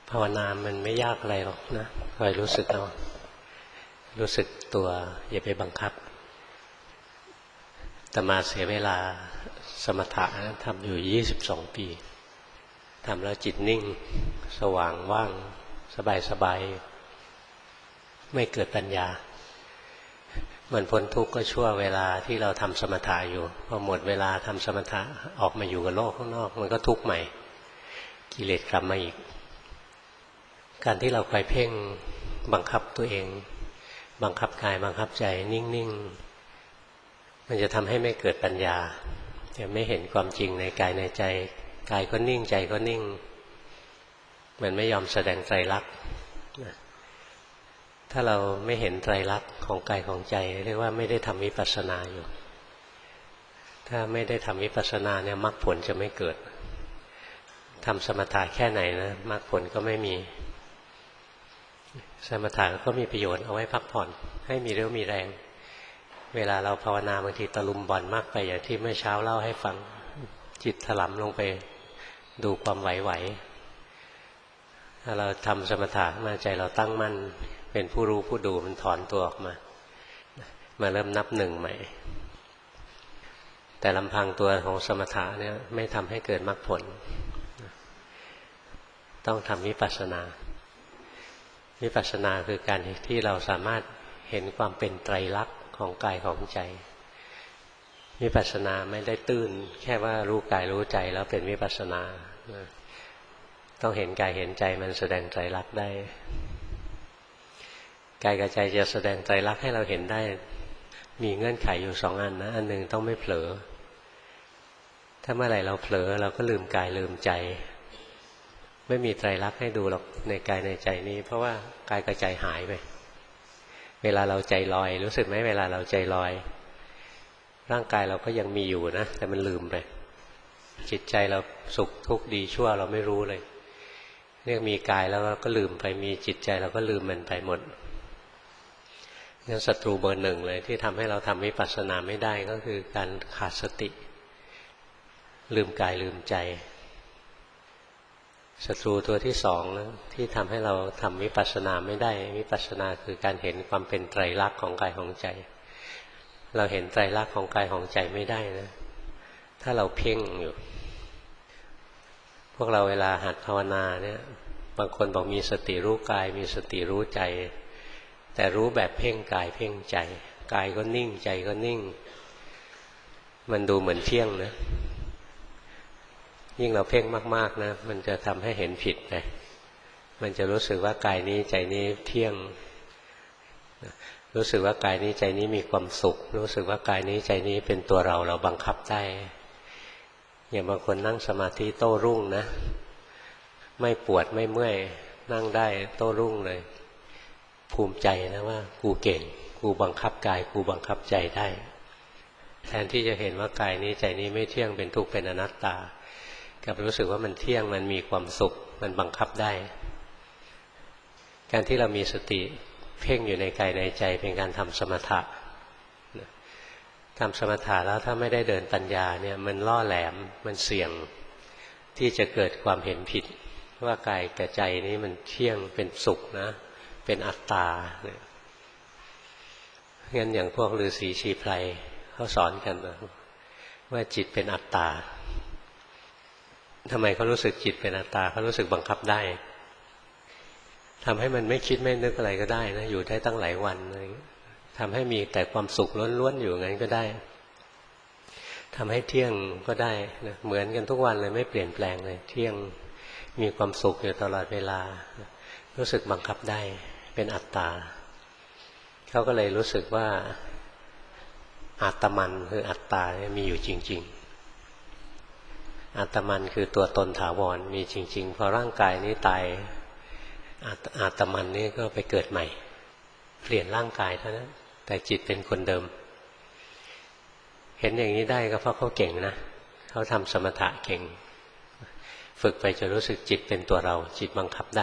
ภาวนามันไม่ยากอะไรหรอกนะคอยรู้สึกเอารู้สึกตัวอย่าไปบังคับแต่มาเสียเวลาสมถะนะทำอยู่22 ปีทำแล้วจิตนิ่งสว่างว่างสบายไม่เกิดปัญญามันพ้นทุกข์ก็ชั่วเวลาที่เราทำสมถะอยู่พอหมดเวลาทำสมถะออกมาอยู่กับโลกข้างนอกมันก็ทุกข์ใหม่กิเลสกลับมาอีกการที่เราคอยเพ่งบังคับตัวเองบังคับกายบังคับใจนิ่งๆมันจะทำให้ไม่เกิดปัญญาจะไม่เห็นความจริงในกายในใจกายก็นิ่งใจก็นิ่งมันไม่ยอมแสดงไตรลักษณ์ถ้าเราไม่เห็นไตรลักษณ์ของกายของใจเรียกว่าไม่ได้ทำวิปัสสนาอยู่ถ้าไม่ได้ทำวิปัสสนาเนี่ยมรรคผลจะไม่เกิดทำสมถะแค่ไหนนะมรรคผลก็ไม่มีสมถะก็มีประโยชน์เอาไว้พักผ่อนให้มีเรี่ยวมีแรงเวลาเราภาวนาบางทีตะลุมบอลมากไปอย่างที่เมื่อเช้าเล่าให้ฟังจิตถลำลงไปดูความไหวๆถ้าเราทำสมถะมาใจเราตั้งมั่นเป็นผู้รู้ผู้ดูมันถอนตัวออกมาเริ่มนับหนึ่งใหม่แต่ลำพังตัวของสมถะเนี่ยไม่ทำให้เกิดมรรคผลต้องทำวิปัสสนาวิปัสสนาคือการที่เราสามารถเห็นความเป็นไตรลักษณ์ของกายของใจวิปัสสนาไม่ได้ตื้นแค่ว่ารู้กายรู้ใจแล้วเป็นวิปัสสนาต้องเห็นกายเห็นใจมันแสดงไตรลักษณ์ได้กายกับใจจะแสดงไตรลักษณ์ให้เราเห็นได้มีเงื่อนไขอยู่2 อันนะอันหนึ่งต้องไม่เผลอถ้าเมื่อไหร่เราเผลอเราก็ลืมกายลืมใจไม่มีไตรลักษณ์ให้ดูหรอกในกายในใจนี้เพราะว่ากายกับใจหายไปเวลาเราใจลอยรู้สึกไหมเวลาเราใจลอยร่างกายเราก็ยังมีอยู่นะแต่มันลืมไปจิตใจเราสุขทุกข์ดีชั่วเราไม่รู้เลยเนี่ยมีกายแล้วก็ลืมไปมีจิตใจเราก็ลืมมันไปหมดงั้นศัตรูเบอร์ 1เลยที่ทำให้เราทำวิปัสสนาไม่ได้ก็คือการขาดสติลืมกายลืมใจศัตรูตัวที่2นะที่ทำให้เราทำวิปัสสนาไม่ได้วิปัสสนาคือการเห็นความเป็นไตรลักษณ์ของกายของใจเราเห็นไตรลักษณ์ของกายของใจไม่ได้นะถ้าเราเพ่งอยู่พวกเราเวลาหัดภาวนาเนี่ยบางคนบอกมีสติรู้กายมีสติรู้ใจแต่รู้แบบเพ่งกายเพ่งใจกายก็นิ่งใจก็นิ่งมันดูเหมือนเที่ยงนะยิ่งเราเพ่งมากๆนะมันจะทำให้เห็นผิดไปมันจะรู้สึกว่ากายนี้ใจนี้เที่ยงรู้สึกว่ากายนี้ใจนี้มีความสุขรู้สึกว่ากายนี้ใจนี้เป็นตัวเราบังคับได้อย่างบางคนนั่งสมาธิโต้รุ่งนะไม่ปวดไม่เมื่อยนั่งได้โต้รุ่งเลยภูมิใจนะว่ากูเก่งกูบังคับกายกูบังคับใจได้แทนที่จะเห็นว่ากายนี้ใจนี้ไม่เที่ยงเป็นทุกข์เป็นอนัตตากับรู้สึกว่ามันเที่ยงมันมีความสุขมันบังคับได้การที่เรามีสติเพ่งอยู่ในกายในใจเป็นการทำสมถะทำสมถะแล้วถ้าไม่ได้เดินปัญญาเนี่ยมันล่อแหลมมันเสี่ยงที่จะเกิดความเห็นผิดว่ากายกับใจนี้มันเที่ยงเป็นสุขนะเป็นอัตตางั้นอย่างพวกฤาษีชีไพรเขาสอนกันว่าจิตเป็นอัตตาทำไมเขารู้สึกจิตเป็นอัตตาเขารู้สึกบังคับได้ทำให้มันไม่คิดไม่นึกอะไรก็ได้นะอยู่ได้ตั้งหลายวันอะไรทำให้มีแต่ความสุขล้วนๆอยู่งั้นก็ได้ทำให้เที่ยงก็ได้นะเหมือนกันทุกวันเลยไม่เปลี่ยนแปลงเลยเที่ยงมีความสุขอยู่ตลอดเวลารู้สึกบังคับได้เป็นอัตตาเขาก็เลยรู้สึกว่าอาตมันคืออัตตามีอยู่จริงๆอาตมันคือตัวตนถาวรมีจริงๆพอร่างกายนี้ตายอาตมันนี่ก็ไปเกิดใหม่เปลี่ยนร่างกายเท่านั้นแต่จิตเป็นคนเดิมเห็นอย่างนี้ได้ก็เพราะเขาเก่งนะเขาทำสมถะเก่งฝึกไปจนรู้สึกจิตเป็นตัวเราจิตบังคับได้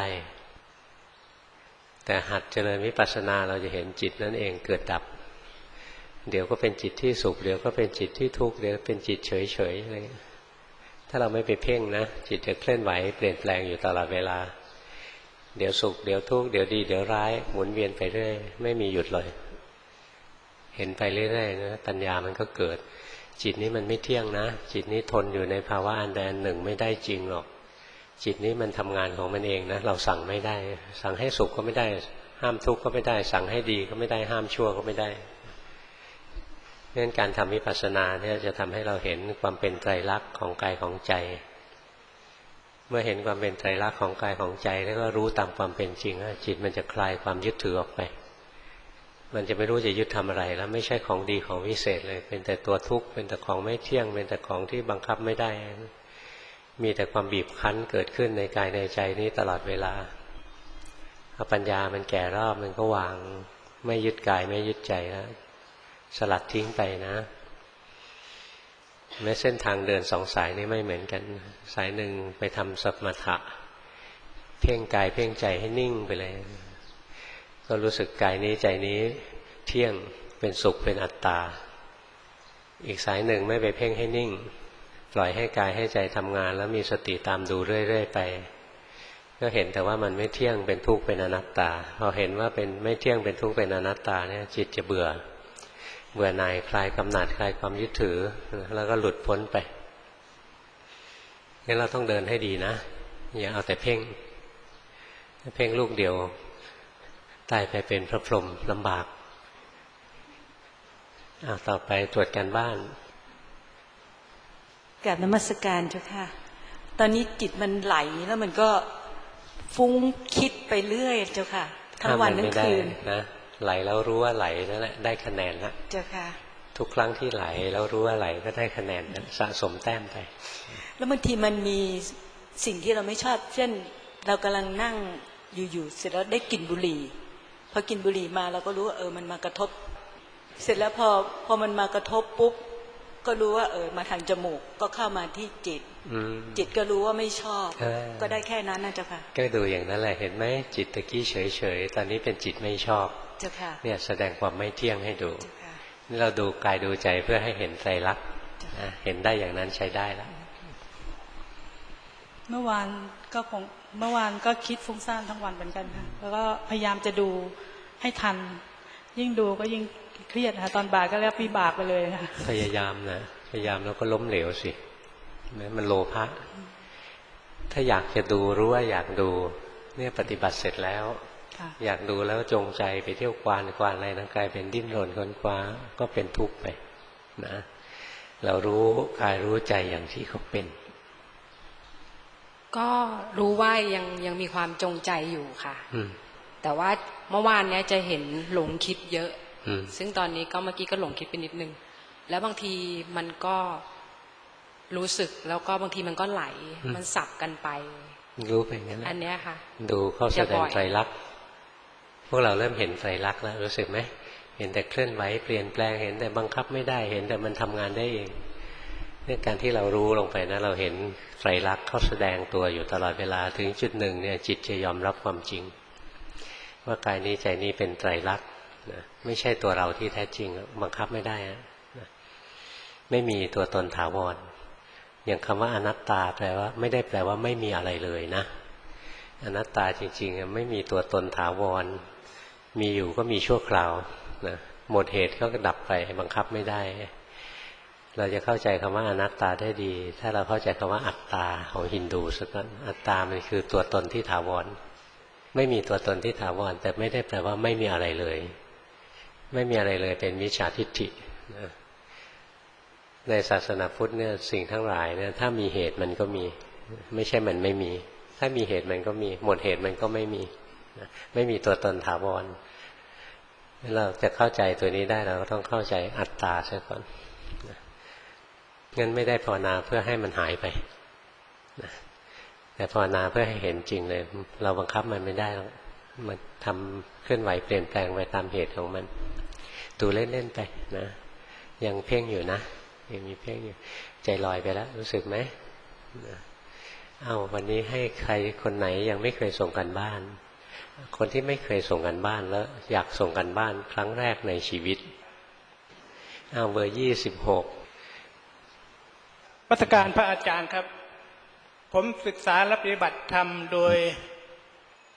แต่หัดเจริญวิปัสสนาเราจะเห็นจิตนั่นเองเกิดดับเดี๋ยวก็เป็นจิตที่สุขเดี๋ยวก็เป็นจิตที่ทุกข์เดี๋ยวเป็นจิตเฉยๆอะไรถ้าเราไม่ไปเพ่งนะจิตจะเคลื่อนไหวเปลี่ยนแปลงอยู่ตลอดเวลาเดี๋ยวสุขเดี๋ยวทุกข์เดี๋ยวดีเดี๋ยวร้ายหมุนเวียนไปเรื่อยไม่มีหยุดเลยเห็นไปเรื่อยๆนะปัญญามันก็เกิดจิตนี้มันไม่เที่ยงนะจิตนี้ทนอยู่ในภาวะอันใดอันหนึ่งไม่ได้จริงหรอกจิตนี้มันทำงานของมันเองนะเราสั่งไม่ได้สั่งให้สุขก็ไม่ได้ห้ามทุกข์ก็ไม่ได้สั่งให้ดีก็ไม่ได้ห้ามชั่วก็ไม่ได้เพราะฉะนั้นการทำวิปัสสนาเนี่ยจะทำให้เราเห็นความเป็นไตรลักษณ์ของกายของใจเมื่อเห็นความเป็นไตรลักษณ์ของกายของใจแล้วก็รู้ตามความเป็นจริงจิตมันจะคลายความยึดถือออกไปมันจะไม่รู้จะยึดทำอะไรแล้วไม่ใช่ของดีของวิเศษเลยเป็นแต่ตัวทุกข์เป็นแต่ของไม่เที่ยงเป็นแต่ของที่บังคับไม่ได้มีแต่ความบีบคั้นเกิดขึ้นในกายในใจนี้ตลอดเวลาพอปัญญามันแก่รอบมันก็วางไม่ยึดกายไม่ยึดใจแล้วสลัดทิ้งไปนะแม้เส้นทางเดินสองสายนี้ไม่เหมือนกันสายหนึ่งไปทำสมถะเพ่งกายเพ่งใจให้นิ่งไปเลยก็รู้สึกกายนี้ใจนี้เที่ยงเป็นสุขเป็นอัตตาอีกสายหนึ่งไม่ไปเพ่งให้นิ่งปล่อยให้กายให้ใจทำงานแล้วมีสติตามดูเรื่อยๆไปก็เห็นแต่ว่ามันไม่เที่ยงเป็นทุกข์เป็นอนัตตาพอเห็นว่าเป็นไม่เที่ยงเป็นทุกข์เป็นอนัตตาเนี่ยจิตจะเบื่อหน่ายคลายกำหนัดคลายความยึดถือแล้วก็หลุดพ้นไปงั้นเราต้องเดินให้ดีนะอย่าเอาแต่เพ่งเพ่งลูกเดียวตายไปเป็นพระพรหมลำบากต่อไปตรวจการบ้านกราบนมัสการเจ้าค่ะตอนนี้จิตมันไหลแล้วมันก็ฟุ้งคิดไปเรื่อยเจ้าค่ะทั้งวันทั้งคืนนะไหลแล้วรู้ว่าไหลนั่นแหละได้คะแนนละเจ้าค่ะทุกครั้งที่ไหลแล้วรู้ว่าไหลก็ได้คะแนนสะสมแต้มไปแล้วบางทีมันมีสิ่งที่เราไม่ชอบเช่นเรากำลังนั่งอยู่ๆเสร็จแล้วได้กลิ่นบุหรี่พอกินบุหรี่มาเราก็รู้ว่ามันมากระทบเสร็จแล้วพอมันมากระทบปุ๊บก็รู้ว่ามาทางจมูกก็เข้ามาที่จิตก็รู้ว่าไม่ชอบก็ได้แค่นั้นนะเจ้าค่ะก็ดูอย่างนั้นแหละเห็นไหมจิตตะกี้เฉยๆตอนนี้เป็นจิตไม่ชอบเจ้าค่ะเนี่ยแสดงความไม่เที่ยงให้ดูนี่เราดูกายดูใจเพื่อให้เห็นไตรลักษณ์เห็นได้อย่างนั้นใช้ได้แล้วเมื่อวานก็คิดฟุ้งซ่านทั้งวันเหมือนกันค่ะแล้วก็พยายามจะดูให้ทันยิ่งดูก็ยิ่งเครียดค่ะตอนบ่ายก็แล้ววิบากไปเลยค่ะพยายามแล้วก็ล้มเหลวสิมันโลภะถ้าอยากจะดูรู้ว่าอยากดูเนี่ยปฏิบัติเสร็จแล้วอยากดูแล้วจงใจไปเที่ยวกวานอะไรนะกลายเป็นดิ้นรนค้นคว้าก็เป็นทุกข์ไปนะเรารู้กายรู้ใจอย่างที่เขาเป็นก็รู้ว่ายังมีความจงใจอยู่ค่ะแต่ว่าเมื่อวานเนี้ยจะเห็นหลงคิดเยอะซึ่งตอนนี้ก็เมื่อกี้ก็หลงคิดไปนิดนึงแล้วบางทีมันก็รู้สึกแล้วก็บางทีมันก็ไหลมันสับกันไปรู้ไปงั้นอันเนี้ยค่ะดูเข้าแสดงไตรลักษณ์พวกเราเริ่มเห็นไตรลักษณ์แล้วรู้สึกไหมเห็นแต่เคลื่อนไหวเปลี่ยนแปลงเห็นแต่บังคับไม่ได้เห็นแต่มันทำงานได้เองเนี่ยการที่เรารู้ลงไปนะเราเห็นไตรลักษณ์เข้าแสดงตัวอยู่ตลอดเวลาถึงจุดหนึ่งเนี่ยจิตจะยอมรับความจริงว่ากายนี้ใจนี้เป็นไตรลักษณ์นะไม่ใช่ตัวเราที่แท้จริงบังคับไม่ได้นะไม่มีตัวตนถาวรอย่างคำว่าอนัตตาแปลว่าไม่ได้แปลว่าไม่มีอะไรเลยนะอนัตตาจริงๆไม่มีตัวตนถาวรมีอยู่ก็มีชั่วคราวนะหมดเหตุก็ดับไปบังคับไม่ได้เราจะเข้าใจคำว่าอนัตตาได้ดีถ้าเราเข้าใจคำว่าอัตตาของฮินดูสักนั้นอัตตามันคือตัวตนที่ถาวรไม่มีตัวตนที่ถาวรแต่ไม่ได้แปลว่าไม่มีอะไรเลยไม่มีอะไรเลยเป็นมิจฉาทิฏฐินะในศาสนาพุทธเนี่ยสิ่งทั้งหลายเนี่ยถ้ามีเหตุมันก็มีไม่ใช่มันไม่มีถ้ามีเหตุมันก็มีหมดเหตุมันก็ไม่มีไม่มีตัวตนถาวรเราจะเข้าใจตัวนี้ได้เราก็ต้องเข้าใจอัตตาซะก่อนงั้นไม่ได้ภาวนาเพื่อให้มันหายไปแต่ภาวนาเพื่อให้เห็นจริงเลยเราบังคับมันไม่ได้หรอกมันทำเคลื่อนไหวเปลี่ยนแปลงไปตามเหตุของมันดูเล่นๆไปนะยังเพ่งอยู่นะยังมีเพ่งอยู่ใจลอยไปแล้วรู้สึกไหมวันนี้ให้ใครคนไหนยังไม่เคยส่งกันบ้านคนที่ไม่เคยส่งกันบ้านแล้วอยากส่งกันบ้านครั้งแรกในชีวิตเบอร์26 วัตการพระอาจารย์ครับผมศึกษาและปฏิบัติธรรมโดย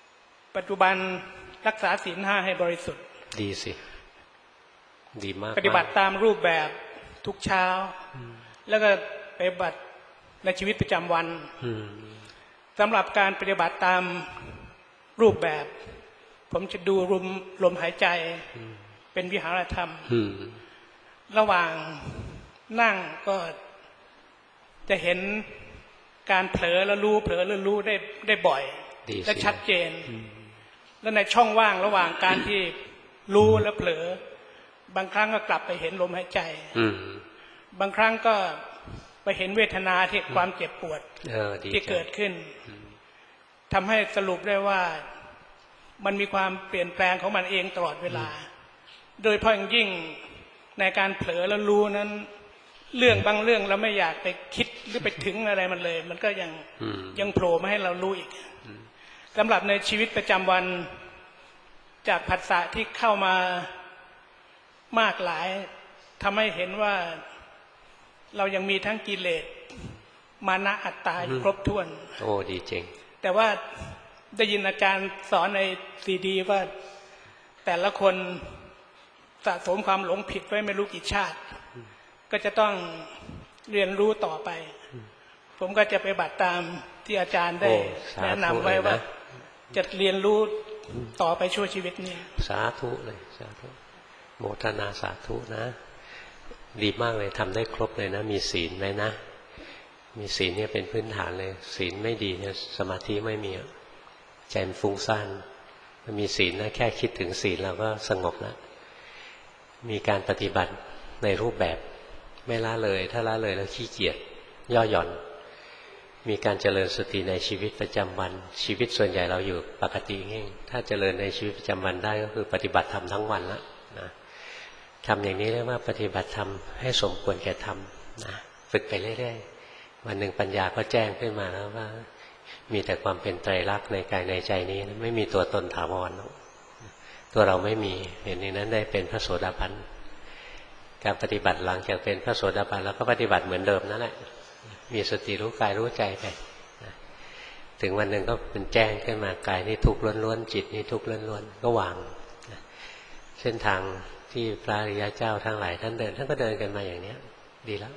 ปัจจุบันรักษาศีล 5ให้บริสุทธิ์ดีสิดีมากปฏิบัติตามรูปแบบทุกเช้าแล้วก็ปฏิบัติในชีวิตประจำวันสำหรับการปฏิบัติตามรูปแบบผมจะดูลมหายใจเป็นวิหารธรรมระหว่างนั่งก็จะเห็นการเผลอแล้วรู้เผลอแล้วรู้ได้บ่อยและชัดเจนและในช่องว่างระหว่างการที่รู้และเผลอบางครั้งก็กลับไปเห็นลมหายใจบางครั้งก็ไปเห็นเวทนาที่ความเจ็บปวดที่เกิดขึ้นทำให้สรุปได้ว่ามันมีความเปลี่ยนแปลงของมันเองตลอดเวลาโดยเฉพาะอย่างยิ่งในการเผลอแล้วรู้นั้นเรื่องบางเรื่องเราไม่อยากไปคิดหรือไปถึงอะไรมันเลยมันก็ยังโผล่มาให้เรารู้อีกสำหรับในชีวิตประจำวันจากผัสสะที่เข้ามามากหลายทำให้เห็นว่าเรายังมีทั้งกิเลสมานะอัตตาอยู่ครบถ้วนโอ้ดีจริงแต่ว่าได้ยินอาจารย์สอนในซีดีว่าแต่ละคนสะสมความหลงผิดไว้ไม่รู้กี่ชาติก็จะต้องเรียนรู้ต่อไปผมก็จะไปบัติตามที่อาจารย์ได้แนะนำไว้ว่าจะเรียนรู้ต่อไปชั่วชีวิตนี้สาธุเลยสาธุโมทนาสาธุนะดีมากเลยทำได้ครบเลยนะมีศีลไหมนะมีศีลเนี่ยเป็นพื้นฐานเลยศีลไม่ดีเนี่ยสมาธิไม่มีใจมันฟุ้งซ่านมันมีศีลนะแค่คิดถึงศีลเราก็สงบแล้วมีการปฏิบัติในรูปแบบไม่ละเลยถ้าละเลยแล้วขี้เกียจย่อหย่อนมีการเจริญสติในชีวิตประจำวันชีวิตส่วนใหญ่เราอยู่ปกติเองถ้าเจริญในชีวิตประจำวันได้ก็คือปฏิบัติธรรมทั้งวันละนะทำอย่างนี้เรียกว่าปฏิบัติธรรมให้สมควรแก่ธรรมนะฝึกไปเรื่อยๆวันหนึ่งปัญญาก็แจ้งขึ้นมาแล้วว่ามีแต่ความเป็นไตรลักษณ์ในกายในใจนี้ไม่มีตัวตนถาวรตัวเราไม่มีเห็นอย่างนั้นได้เป็นพระโสดาบันการปฏิบัติหลังจากเป็นพระโสดาบันแล้วก็ปฏิบัติเหมือนเดิมนั่นแหละมีสติรู้กายรู้ใจไปถึงวันหนึ่งก็เป็นแจ้งขึ้นมากายนี่ทุกข์ล้วนๆจิตนี่ทุกข์ล้วนๆก็วางเส้นทางที่พระอริยเจ้าทั้งหลายท่านเดินท่านก็เดินกันมาอย่างนี้ดีแล้ว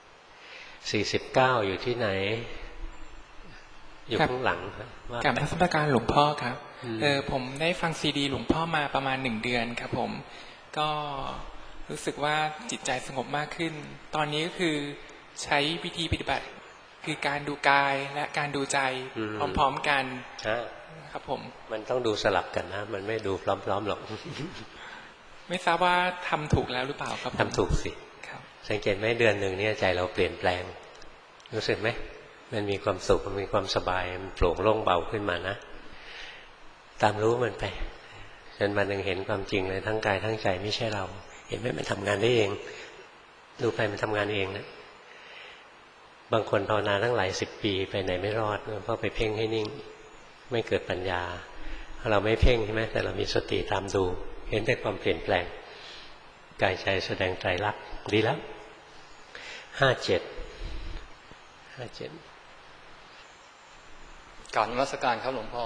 49อยู่ที่ไหนอยู่ข้างหลังกับนักสัมการหลวงพ่อครับผมได้ฟังซีดีหลวงพ่อมาประมาณ1 เดือนครับผมก็รู้สึกว่าจิตใจสงบมากขึ้นตอนนี้ก็คือใช้วิธีปฏิบัติคือการดูกายและการดูใจพร้อมๆกันครับผมมันต้องดูสลับกันนะมันไม่ดูพร้อมๆหรอกไม่ทราบว่าทำถูกแล้วหรือเปล่าครับทำถูกสิสังเกตไหมเดือนหนึ่งเนี่ยใจเราเปลี่ยนแปลงรู้สึกไหมมันมีความสุขมันมีความสบายมันโปร่งโล่งเบาขึ้นมานะตามรู้มันไปจนวันหนึ่งเห็นความจริงเลยทั้งกายทั้งใจไม่ใช่เราเห็นไหมมันทำงานได้เองดูไปมันทำงานเองนะบางคนภาวนาตั้งหลาย10 ปีไปไหนไม่รอดเพราะไปเพ่งให้นิ่งไม่เกิดปัญญาเราไม่เพ่งใช่ไหมแต่เรามีสติตามดูเห็นแต่ความเปลี่ยนแปลงกายใจแสดงไตรลักษณ์ดีแล้ว57 การนมัสการครับหลวงพ่อ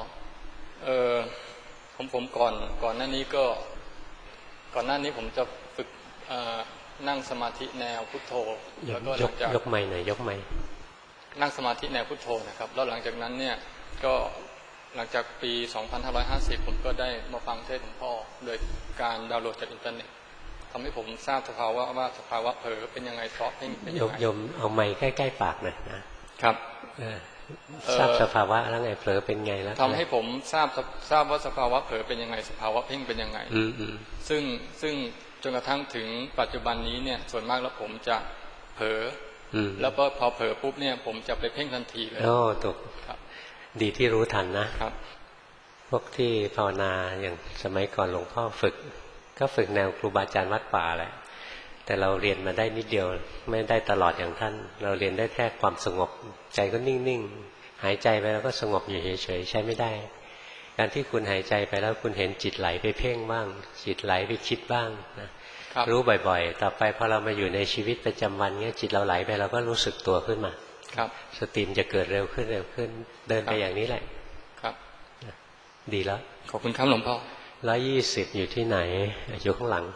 ผมก่อนหน้านี้ผมจะฝึกนั่งสมาธิแนวพุทโธแล้วก็ยกไมค์หน่อยยกไมค์นั่งสมาธิแนวพุทโธนะครับแล้วหลังจากนั้นเนี่ยก็หลังจากปี2550ผมก็ได้มาฟังเทศน์หลวงพ่อโดยการดาวน์โหลดจากอินเทอร์เน็ตทำให้ผมทราบสภาวะว่าสภาวะเผลอเป็นยังไงเพราะเป็นยังไงโยมเอาไมค์ใกล้ๆปากหน่อยนะครับทราบสภาวะแล้วไงเผลอเป็นไงแล้วทำให้ผมทราบว่าสภาวะเผลอเป็นยังไงสภาวะเพ่งเป็นยังไงซึ่งจนกระทั่งถึงปัจจุบันนี้เนี่ยส่วนมากแล้วผมจะเผลอแล้วพอเผลอปุ๊บเนี่ยผมจะไปเพ่งทันทีเลยโอ้ถูกดีที่รู้ทันนะครับพวกที่ภาวนาอย่างสมัยก่อนหลวงพ่อฝึกก็ฝึกแนวครูบาอาจารย์วัดป่าแหละแต่เราเรียนมาได้นิดเดียวไม่ได้ตลอดอย่างท่านเราเรียนได้แค่ความสงบใจก็นิ่งๆหายใจไปแล้วก็สงบอยู่เฉยๆใช้ไม่ได้การที่คุณหายใจไปแล้วคุณเห็นจิตไหลไปเพ่งบ้างจิตไหลไปคิดบ้างนะรู้บ่อยๆต่อไปพอเรามาอยู่ในชีวิตประจำวันเงี้ยจิตเราไหลไปเราก็รู้สึกตัวขึ้นมาสติมจะเกิดเร็วขึ้นเดินไปอย่างนี้แหละครับดีแล้วขอบคุณครับหลวงพ่อ 120อยู่ที่ไหนอยู่ข้างหลัง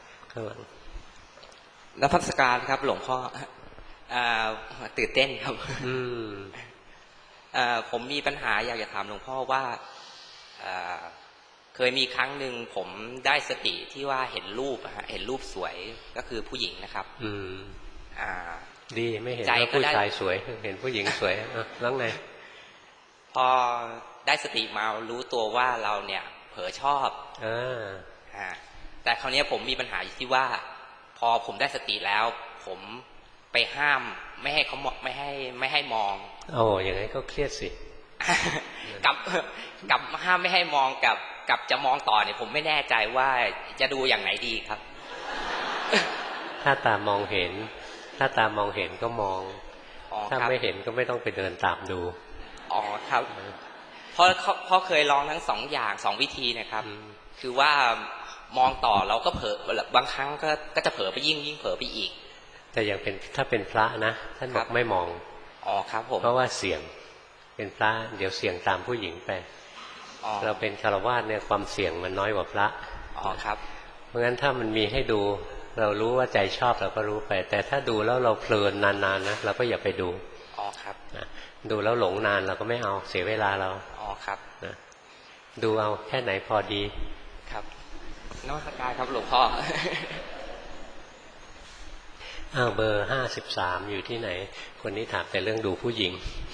นภัสการครับหลวงพ่อตื่นเต้นครับผมมีปัญหาอยากจะถามหลวงพ่อว่าเคยมีครั้งหนึ่งผมได้สติที่ว่าเห็นรูปสวยก็คือผู้หญิงนะครับดีไม่เห็นว่าผู้ชายสวยเห็นผู้หญิงสวยแล้วไงพอได้สติมารู้ตัวว่าเราเนี่ยเผลอชอบแต่คราวนี้ผมมีปัญหาอยู่ที่ว่าพอผมได้สติแล้วผมไปห้ามไม่ให้เขาไม่ให้มองอย่างนั้นก็เครียดสิกับห้ามไม่ให้มองกับจะมองต่อเนี่ยผมไม่แน่ใจว่าจะดูอย่างไหนดีครับถ้าตามองเห็นก็มองถ้าไม่เห็นก็ไม่ต้องไปเดินตามดูครับเพราะเคยลองทั้ง2 วิธีนะครับคือว่ามองต่อเราก็เผลอบางครั้งก็จะเผลอไปยิ่งเผลอไปอีกแต่อย่างถ้าเป็นพระนะท่านบอกไม่มองครับผมเพราะว่าเสี่ยงเป็นพระเดี๋ยวเสี่ยงตามผู้หญิงไปเราเป็นฆราวาสเนี่ยความเสี่ยงมันน้อยกว่าพระครับเพราะงั้นถ้ามันมีให้ดูเรารู้ว่าใจชอบเราก็รู้ไปแต่ถ้าดูแล้วเราเพลินนานๆนะเราก็อย่าไปดูครับดูแล้วหลงนานเราก็ไม่เอาเสียเวลาเราครับนะดูเอาแค่ไหนพอดีครับนมัสการครับหลวงพ่อเบอร์53อยู่ที่ไหนคนนี้ถามแต่เรื่องดูผู้หญิง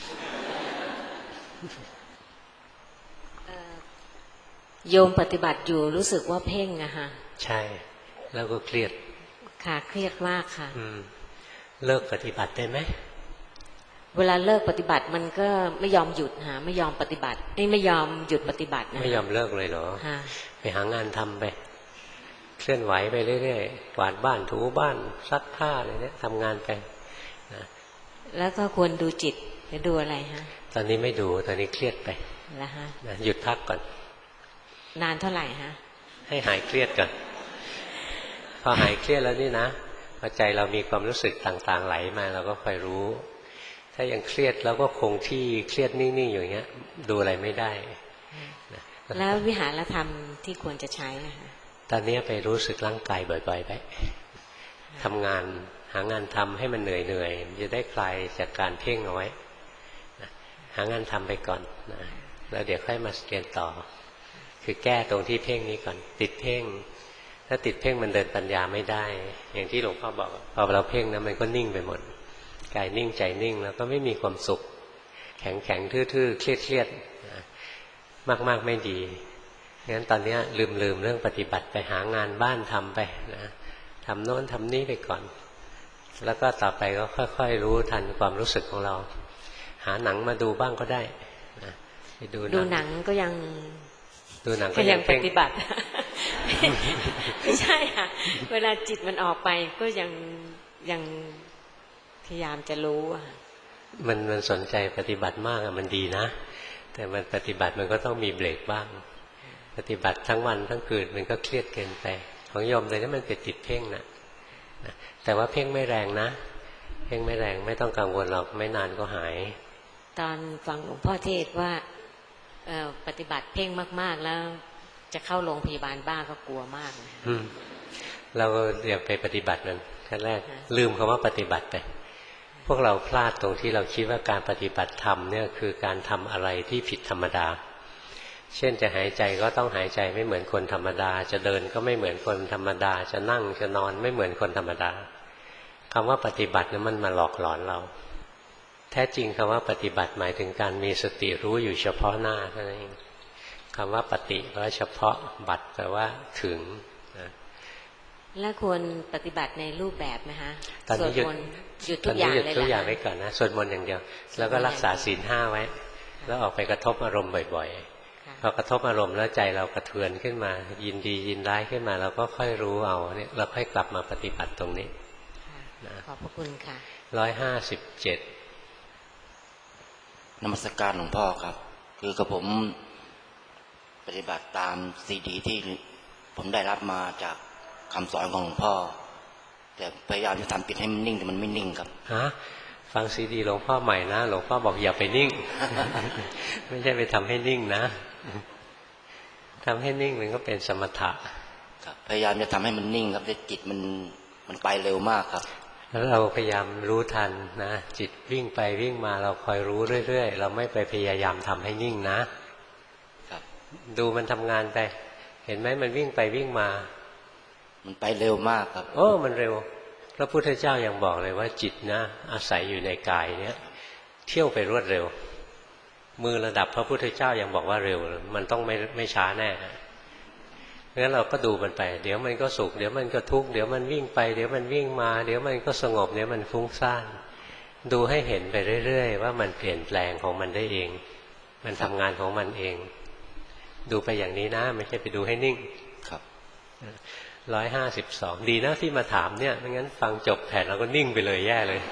โยมปฏิบัติอยู่รู้สึกว่าเพ่งอะค่ะใช่แล้วก็เครียดค่ะเครียดมากค่ะเลิกปฏิบัติได้ไหมเวลาเลิกปฏิบัติมันก็ไม่ยอมหยุดไม่ยอมปฏิบัติไม่ยอมหยุดปฏิบัตินะไม่ยอมเลิกเลยเหรอไปหางานทำไปเคลื่อนไหวไปเรื่อยๆกวาดบ้านถูบ้านซักผ้าอะไรเนี่ยทำงานไปนะแล้วก็ควรดูจิตจะดูอะไรฮะตอนนี้ไม่ดูตอนนี้เครียดไปแล้วฮะหยุดพักก่อนนานเท่าไหร่ฮะให้หายเครียดก่อนพอหายเครียดแล้วนี่นะพอใจเรามีความรู้สึกต่างๆไหลมาเราก็ค่อยรู้ถ้ายังเครียดแล้วก็คงที่เครียดนิ่งๆอยู่อย่างเงี้ยดูอะไรไม่ได้แล้ววิหารธรรมที่ควรจะใช้นะคะตอนนี้ไปรู้สึกร่างกายบ่อยๆไปทำงานหางานทำให้มันเหนื่อยๆจะได้คลายจากการเพ่งเอาไว้หางานทำไปก่อนนะแล้วเดี๋ยวค่อยมาเรียนต่อคือแก้ตรงที่เพ่งนี้ก่อนติดเพ่งถ้าติดเพ่งมันเดินปัญญาไม่ได้อย่างที่หลวงพ่อบอกพอเราเพ่งนะมันก็นิ่งไปหมดกายนิ่งใจนิ่งแล้วก็ไม่มีความสุขแข็งๆทื่อๆเครียดๆมากๆไม่ดีงั้นตอนนี้ลืมเรื่องปฏิบัติไปหางานบ้านทำไปนะทำโน้นทำนี่ไปก่อนแล้วก็ต่อไปก็ค่อยๆรู้ทันความรู้สึกของเราหาหนังมาดูบ้างก็ได้นะไปดูหนังก็ยังปฏิบัติไม่ใช่ค่ะเวลาจิตมันออกไปก็ยังพยายามจะรู้มันสนใจปฏิบัติมากมันดีนะแต่มันปฏิบัติมันก็ต้องมีเบรกบ้างปฏิบัติทั้งวันทั้งคืนมันก็เครียดเกินไปของโยมเลยนั้นมันไปติดเพ่งนะแต่ว่าเพ่งไม่แรงนะเพ่งไม่แรงไม่ต้องกังวลหรอกไม่นานก็หายตอนฟังหลวงพ่อเทศว่าปฏิบัติเพ่งมากๆแล้วจะเข้าโรงพยาบาลบ้าก็กลัวมากเราเดี๋ยวไปปฏิบัติมันขั้นแรกลืมคำว่าปฏิบัติไปพวกเราพลาดตรงที่เราคิดว่าการปฏิบัติธรรมเนี่ยคือการทำอะไรที่ผิดธรรมดาเช่นจะหายใจก็ต้องหายใจไม่เหมือนคนธรรมดาจะเดินก็ไม่เหมือนคนธรรมดาจะนั่งจะนอนไม่เหมือนคนธรรมดาคำว่าปฏิบัตินั้นมันมาหลอกหลอนเราแท้จริงคำว่าปฏิบัติหมายถึงการมีสติรู้อยู่เฉพาะหน้าเท่านั้นเองคำว่าปฏิแปลว่าเฉพาะบัติแปลว่าถึงและควรปฏิบัติในรูปแบบไหมคะตอนนี้หยุดทุกอย่างเลยทุกอย่างไว้ก่อนนะสวดมนต์อย่างเดียวแล้วก็รักษาศีล 5ไว้แล้วออกไปกระทบอารมณ์บ่อยๆพอกระทบอารมณ์แล้วใจเรากระเทือนขึ้นมายินดียินร้ายขึ้นมาเราก็ค่อยรู้เอาเนี่ยเราค่อยกลับมาปฏิบัติตรงนี้ขอบพระคุณค่ะ 157 นมัสการหลวงพ่อครับคือกับผมปฏิบัติตามซีดีที่ผมได้รับมาจากคำสอนของหลวงพ่อแต่พยายามจะทำจิตให้มันนิ่งแต่มันไม่นิ่งครับฟังซีดีหลวงพ่อใหม่นะหลวงพ่อบอกอย่าไปนิ่ง ไม่ใช่ไปทำให้นิ่งนะทำให้นิ่งมันก็เป็นสมถะพยายามจะทำให้มันนิ่งครับแต่จิตมันไปเร็วมากครับแล้วเราพยายามรู้ทันนะจิตวิ่งไปวิ่งมาเราคอยรู้เรื่อยๆเราไม่ไปพยายามทำให้นิ่งนะครับดูมันทำงานไปเห็นไหมมันวิ่งไปวิ่งมามันไปเร็วมากครับมันเร็วพระพุทธเจ้ายังบอกเลยว่าจิตนะอาศัยอยู่ในกายเนี้ยเที่ยวไปรวดเร็วมือระดับพระพุทธเจ้ายังบอกว่าเร็วมันต้องไม่ช้าแน่งั้นเราก็ดูมันไปเดี๋ยวมันก็สุขเดี๋ยวมันก็ทุกข์เดี๋ยวมันวิ่งไปเดี๋ยวมันวิ่งมาเดี๋ยวมันก็สงบเดี๋ยวมันฟุ้งซ่านดูให้เห็นไปเรื่อยๆว่ามันเปลี่ยนแปลงของมันได้เองมันทำงานของมันเองดูไปอย่างนี้นะไม่ใช่ไปดูให้นิ่งครับ 152ดีนะที่มาถามเนี่ยไม่งั้นฟังจบแผ่นเราก็นิ่งไปเลยแย่เลย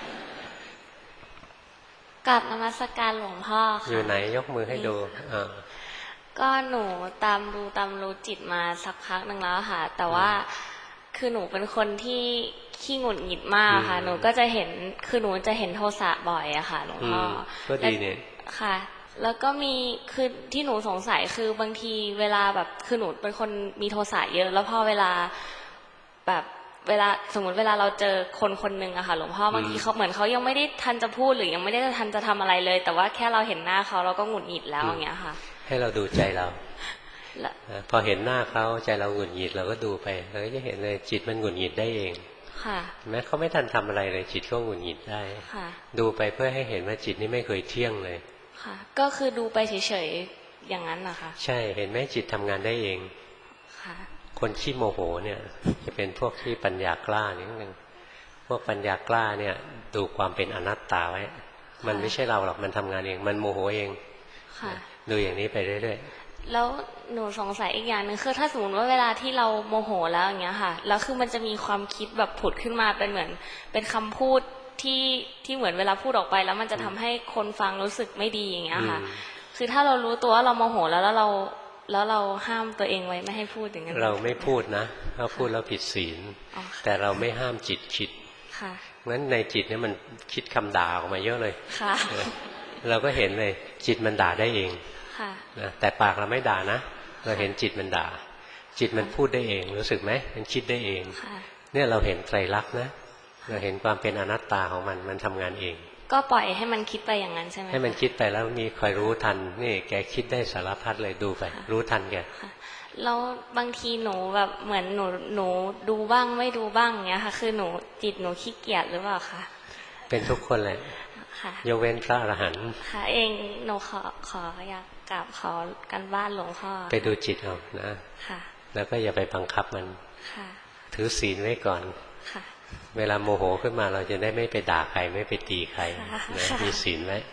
กราบนมัสการหลวงพ่อค่ะอยู่ไหนยกมือให้ดูก็หนูตามรู้จิตมาสักพักนึงแล้วค่ะแต่ว่าคือหนูเป็นคนที่ขี้หงุดหงิดมากค่ะหนูก็จะเห็นคือหนูจะเห็นโทสะบ่อยอะค่ะหลวงพ่อก็ดีเนี่ยค่ะแล้วก็มีคือที่หนูสงสัยคือบางทีเวลาแบบคือหนูเป็นคนมีโทสะเยอะแล้วพอเวลาแบบเวลาสมมติเวลาเราเจอคนหนึ่งอะค่ะหลวงพ่อบางทีเขาเหมือนเขายังไม่ได้ทันจะพูดหรือยังไม่ได้ทันจะทำอะไรเลยแต่ว่าแค่เราเห็นหน้าเขาเราก็หงุดหงิดแล้วอย่างเงี้ยค่ะให้เราดูใจเราพอเห็นหน้าเขาใจเราหงุดหงิดเราก็ดูไปเราก็จะเห็นเลยจิตมันหงุดหงิดได้เองแม้เขาไม่ทันทำอะไรเลยจิตก็หงุดหงิดได้ดูไปเพื่อให้เห็นว่าจิตนี้ไม่เคยเที่ยงเลยค่ะก็คือดูไปเฉยๆอย่างนั้นนะคะใช่เห็นไหมจิตทำงานได้เองค่ะคนขี้โมโหเนี่ยจะเป็นพวกที่ปัญญากล้านิดนึงพวกปัญญากล้าเนี่ยดูความเป็นอนัตตาไว้มันไม่ใช่เราหรอกมันทำงานเองมันโมโหเองดูอย่างนี้ไปเรื่อยๆแล้วหนูสงสัยอีกอย่างนึงคือถ้าสมมติว่าเวลาที่เราโมโหแล้วอย่างเงี้ยค่ะแล้วคือมันจะมีความคิดแบบผุดขึ้นมาเป็นเหมือนเป็นคำพูดที่เหมือนเวลาพูดออกไปแล้วมันจะทำให้คนฟังรู้สึกไม่ดีอย่างเงี้ยค่ะคือถ้าเรารู้ตัวว่าเราโมโหแล้วเราห้ามตัวเองไว้ไม่ให้พูดอย่างนั้นเราไม่พูดนะถ้าพูดแล้วผิดศีลแต่เราไม่ห้ามจิตคิดค่ะงั้นในจิตเนี่ยมันคิดคำด่าออกมาเยอะเลยค่ะเราก็เห็นเลยจิตมันด่าได้เองค่ะแต่ปากเราไม่ด่านะเราเห็นจิตมันด่าจิตมันพูดได้เองรู้สึกไหมมันคิดได้เองเนี่ยเราเห็นไตรลักษณ์นะเราเห็นความเป็นอนัตตาของมันทำงานเองก็ปล่อยให้มันคิดไปอย่างนั้นใช่ไหมให้มันคิดไปแล้วมีคอยรู้ทันนี่แกคิดได้สารพัดเลยดูไปรู้ทันแกแล้วบางทีหนูแบบเหมือนหนูดูบ้างไม่ดูบ้างเงี้ยค่ะคือหนูจิตหนูขี้เกียจหรือเปล่าคะเป็นทุกคนเลยยกเว้นพระอรหันต์ค่ะเองหนูขออยากกราบขอกันบ้านหลวงพ่อไปดูจิตเอานะค่ะแล้วก็อย่าไปบังคับมันค่ะถือศีลไว้ก่อนค่ะเวลาโมโหขึ้นมาเราจะได้ไม่ไปด่าใครไม่ไปตีใครนะมีศีลไว้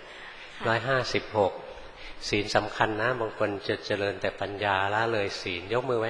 156ศีลสำคัญนะบางคนจะเจริญแต่ปัญญาละเลยศีลยกมือไว้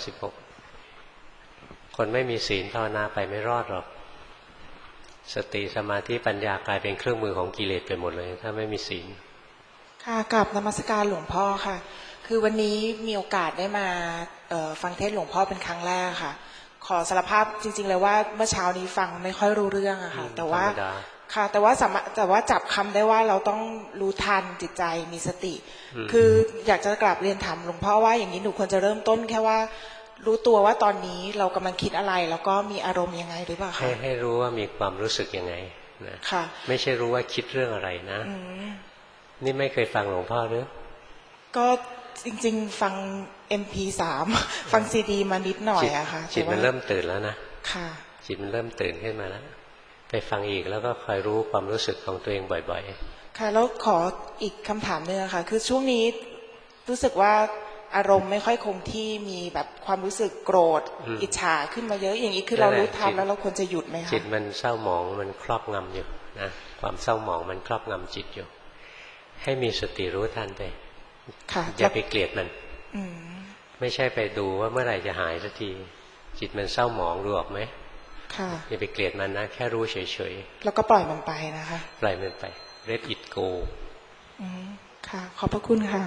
156คนไม่มีศีลภาวนาไปไม่รอดหรอกสติสมาธิปัญญากลายเป็นเครื่องมือของกิเลสไปหมดเลยถ้าไม่มีศีลค่ะกราบนมัสการหลวงพ่อค่ะคือวันนี้มีโอกาสได้มาฟังเทศน์หลวงพ่อเป็นครั้งแรกค่ะขอสารภาพจริงๆเลยว่าเมื่อเช้านี้ฟังไม่ค่อยรู้เรื่องอะค่ะแต่ว่าค่ะแต่ว่าจับคำได้ว่าเราต้องรู้ทันจิตใจมีสติคืออยากจะกราบเรียนถามหลวงพ่อว่าอย่างนี้หนูควรจะเริ่มต้นแค่ว่ารู้ตัวว่าตอนนี้เรากำลังคิดอะไรแล้วก็มีอารมณ์ยังไงหรือเปล่าคะให้รู้ว่ามีความรู้สึกยังไงนะค่ะไม่ใช่รู้ว่าคิดเรื่องอะไรนะนี่ไม่เคยฟังหลวงพ่อหรือก็จริงๆฟัง MP3 ฟังซีดีมานิดหน่อยอะค่ะจิตมันเริ่มตื่นแล้วนะค่ะจิตมันเริ่มตื่นขึ้นมาแล้วไปฟังอีกแล้วก็คอยรู้ความรู้สึกของตัวเองบ่อยๆค่ะแล้วขออีกคำถามนึงค่ะคือช่วงนี้รู้สึกว่าอารมณ์ไม่ค่อยคงที่มีแบบความรู้สึกโกรธอิจฉาขึ้นมาเยอะอย่างนี้คือเรารู้ทันแล้วเราควรจะหยุดไหมคะจิตมันเศร้าหมองมันครอบงำอยู่นะความเศร้าหมองมันครอบงำจิตอยู่ให้มีสติรู้ทันไปอย่าไปเกลียดมันไม่ใช่ไปดูว่าเมื่อไหร่จะหายสักทีจิตมันเศร้าหมองรู้ออกไหมอย่าไปเกลียดมันนะแค่รู้เฉยๆแล้วก็ปล่อยมันไปนะคะปล่อยมันไป let it go ค่ะขอบพระคุณค่ะ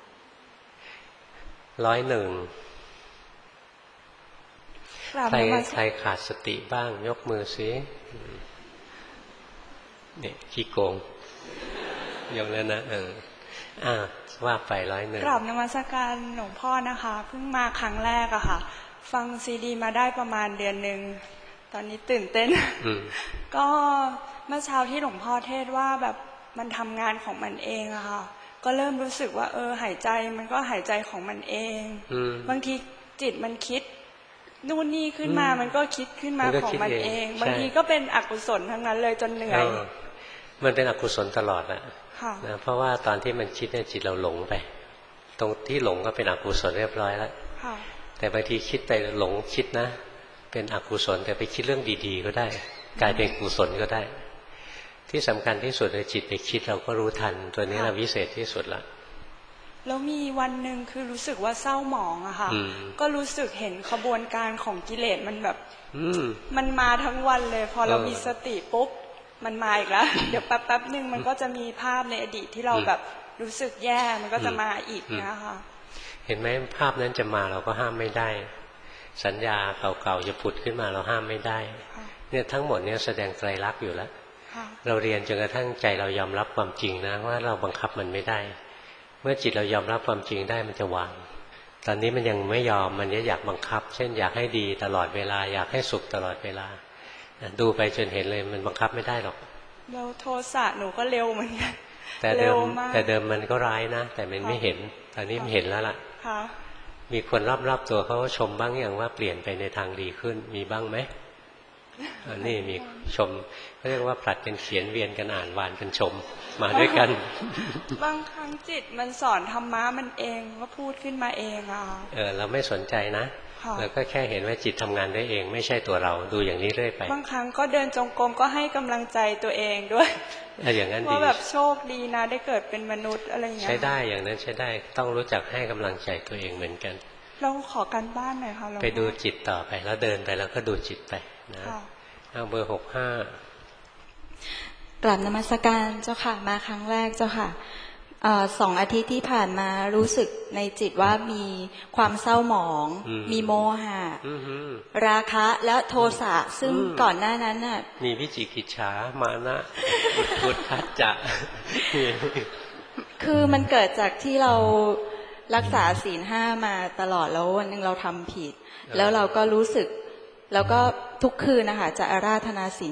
101ใครขาดสติบ้างยกมือสิเนี่ยขี้โกงยกแล้วนะว่าไป101 กราบนมัสการหลวงพ่อนะคะเพิ่งมาครั้งแรกอะค่ะฟังซีดีมาได้ประมาณเดือนหนึ่งตอนนี้ตื่นเต้นก็เมื่อเช้าที่หลวงพ่อเทศว่าแบบมันทำงานของมันเองอะค่ะก็เริ่มรู้สึกว่าหายใจมันก็หายใจของมันเองบางทีจิตมันคิดนู่นนี่ขึ้นมามันก็คิดขึ้นมาของมันเองบางทีก็เป็นอกุศลทั้งนั้นเลยจนเหนื่อยมันเป็นอกุศลตลอดนะเพราะว่าตอนที่มันคิดเนี่ยจิตเราหลงไปตรงที่หลงก็เป็นอกุศลเรียบร้อยแล้วแต่บางทีคิดไปหลงคิดนะเป็นอกุศลแต่ไปคิดเรื่องดีๆก็ได้กลายเป็นกุศลก็ได้ที่สำคัญที่สุดเลยจิตไปคิดเราก็รู้ทันตัวนี้เราวิเศษที่สุดละแล้วมีวันหนึ่งคือรู้สึกว่าเศร้าหมองอะค่ะก็รู้สึกเห็นขบวนการของกิเลสมันแบบมันมาทั้งวันเลยพอเรามีสติปุ๊บมันมาอีกแล้วเดี๋ยวแป๊บๆนึงมันก็จะมีภาพในอดีตที่เราแบบรู้สึกแย่มันก็จะมาอีกนะคะเห็นไหมภาพนั้นจะมาเราก็ห้ามไม่ได้สัญญาเก่าๆจะผุดขึ้นมาเราห้ามไม่ได้เนี่ยทั้งหมดเนี่ยแสดงไตรลักษณ์อยู่แล้วเราเรียนจนกระทั่งใจเรายอมรับความจริงนะว่าเราบังคับมันไม่ได้เมื่อจิตเรายอมรับความจริงได้มันจะวางตอนนี้มันยังไม่ยอมมันอยากบังคับเช่นอยากให้ดีตลอดเวลาอยากให้สุขตลอดเวลาดูไปจนเห็นเลยมันบังคับไม่ได้หรอกเราโทสะหนูก็เร็วเหมือนกันแต่เดิมมันก็ร้ายนะแต่มันไม่เห็นตอนนี้มันเห็นแล้วล่ะมีคนรอบๆตัวเขาชมบ้างอย่างว่าเปลี่ยนไปในทางดีขึ้นมีบ้างไหมนี่มีชมเขาเรียกว่าผลัดกันเขียนเวียนกันอ่านวานกันชมมาด้วยกันบางครั้งจิตมันสอนธรรมะมันเองก็พูดขึ้นมาเองเราไม่สนใจนะแล้วก็แค่เห็นว่าจิตทำงานได้เองไม่ใช่ตัวเราดูอย่างนี้เรื่อยไปบางครั้งก็เดินจงกรมก็ให้กำลังใจตัวเองด้วยอย่างนั้นดีว่าแบบโชคดีนะได้เกิดเป็นมนุษย์อะไรอย่างเงี้ยใช้ได้อย่างนั้นใช้ได้ต้องรู้จักให้กำลังใจตัวเองเหมือนกันเราขอการบ้านหน่อยค่ะไปดูจิตต่อไปแล้วเดินไปแล้วก็ดูจิตไปนะเอาเบอร์65 กราบนมัสการเจ้าค่ะมาครั้งแรกเจ้าค่ะ2 อาทิตย์ที่ผ่านมารู้สึกในจิตว่ามีความเศร้าหมองมีโมหะราคะและโทสะซึ่งก่อนหน้านั้นน่ะมีวิจิกิจฉามานะพุทธัจจะคือมันเกิดจากที่เรารักษาศีล 5มาตลอดแล้ววันนึงเราทำผิดแล้วเราก็รู้สึกแล้วก็ทุกคืนนะคะจะอาราธนาศีล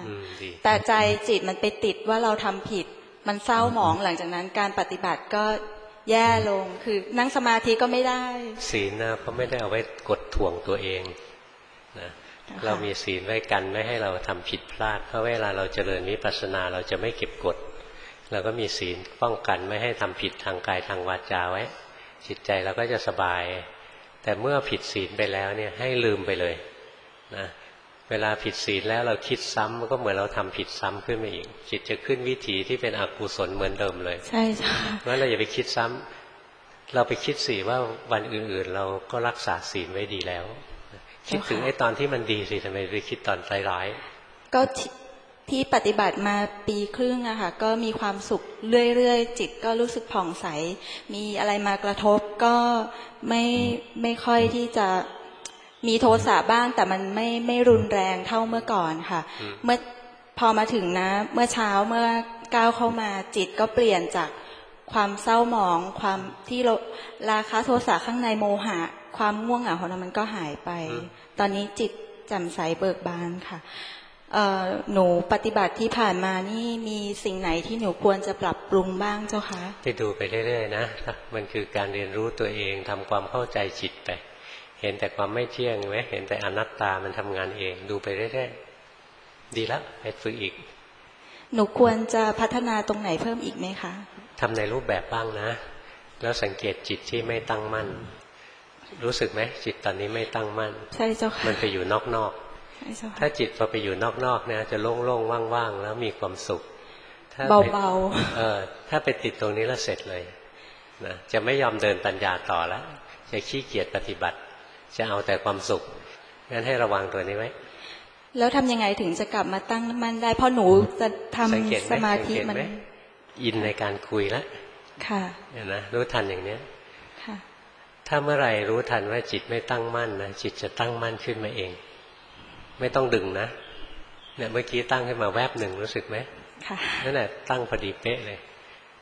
5แต่ใจจิตมันไปติดว่าเราทำผิดมันเศร้าหมองหลังจากนั้นการปฏิบัติก็แย่ลงคือนั่งสมาธิก็ไม่ได้ศีลนะเขาไม่ได้เอาไว้กดถ่วงตัวเองนะเรามีศีลไว้กันไม่ให้เราทำผิดพลาดเพราะเวลาเราเจริญวิปัสสนาเราจะไม่เก็บกดเราก็มีศีลป้องกันไม่ให้ทำผิดทางกายทางวาจาไว้จิตใจเราก็จะสบายแต่เมื่อผิดศีลไปแล้วเนี่ยให้ลืมไปเลยนะเวลาผิดศีลแล้วเราคิดซ้ำมันก็เหมือนเราทำผิดซ้ำขึ้นมาอีกจิตจะขึ้นวิถีที่เป็นอกุศลเหมือนเดิมเลยใช่ใช่เพราะเราอย่าไปคิดซ้ำเราไปคิดสิว่าวันอื่นๆเราก็รักษาศีลไว้ดีแล้วคิดถึงไอ้ตอนที่มันดีสิทำไมไปคิดตอนร้ายก็ที่ปฏิบัติมาปีครึ่งอะค่ะก็มีความสุขเรื่อยๆจิตก็รู้สึกผ่องใสมีอะไรมากระทบก็ไม่ค่อยที่จะมีโทสะบ้างแต่มันไม่รุนแรงเท่าเมื่อก่อนค่ะเมื่อพอมาถึงนะเมื่อเช้าเมื่อก้าวเข้ามาจิตก็เปลี่ยนจากความเศร้าหมองความที่ราคะโทสะข้างในโมหะความง่วงเหงาของเรามันก็หายไปตอนนี้จิตแจ่มใสเบิกบานค่ะหนูปฏิบัติที่ผ่านมานี่มีสิ่งไหนที่หนูควรจะปรับปรุงบ้างเจ้าคะไปดูไปเรื่อยๆนะมันคือการเรียนรู้ตัวเองทำความเข้าใจจิตไปเห็นแต่ความไม่เที่ยงไหมเห็นแต่อนัตตามันทำงานเองดูไปเรื่อยๆดีแล้วไปฝึกอีกหนูควรจะพัฒนาตรงไหนเพิ่มอีกไหมคะทำในรูปแบบบ้างนะแล้วสังเกตจิตที่ไม่ตั้งมั่นรู้สึกไหมจิตตอนนี้ไม่ตั้งมั่นใช่เจ้าค่ะมันไปอยู่นอกๆถ้าจิตพอไปอยู่นอกๆเนี่ยจะโล่งๆว่างๆแล้วมีความสุขเบาๆถ้าไปติดตรงนี้แล้วเสร็จเลยนะจะไม่ยอมเดินปัญญาต่อแล้วจะขี้เกียจปฏิบัติจะเอาแต่ความสุขงั้นให้ระวังตัวนี้ไว้แล้วทำยังไงถึงจะกลับมาตั้งมั่นได้เพราะหนูจะทำสมาธิมันอินในการคุยแล้วค่ะเนี่ยนะรู้ทันอย่างเนี้ยค่ะถ้าเมื่อไหร่รู้ทันว่าจิตไม่ตั้งมั่นนะจิตจะตั้งมั่นขึ้นมาเองไม่ต้องดึงนะเนี่ยเมื่อกี้ตั้งขึ้นมาแวบหนึ่งรู้สึกไหมค่ะนั่นแหละตั้งพอดีเป๊ะเลย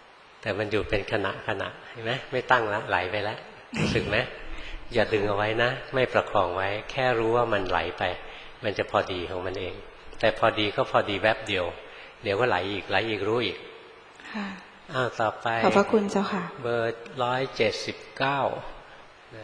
แต่มันอยู่เป็นขณะเห็นไหมไม่ตั้งละไหลไปแล้วรู้สึกไหมอย่าดึงเอาไว้นะไม่ประคองไว้แค่รู้ว่ามันไหลไปมันจะพอดีของมันเองแต่พอดีก็พอดีแวบเดียวเดี๋ยวก็ไหลอีกรู้อีกค่ะต่อไปขอบพระคุณเจ้าค่ะเบอร์179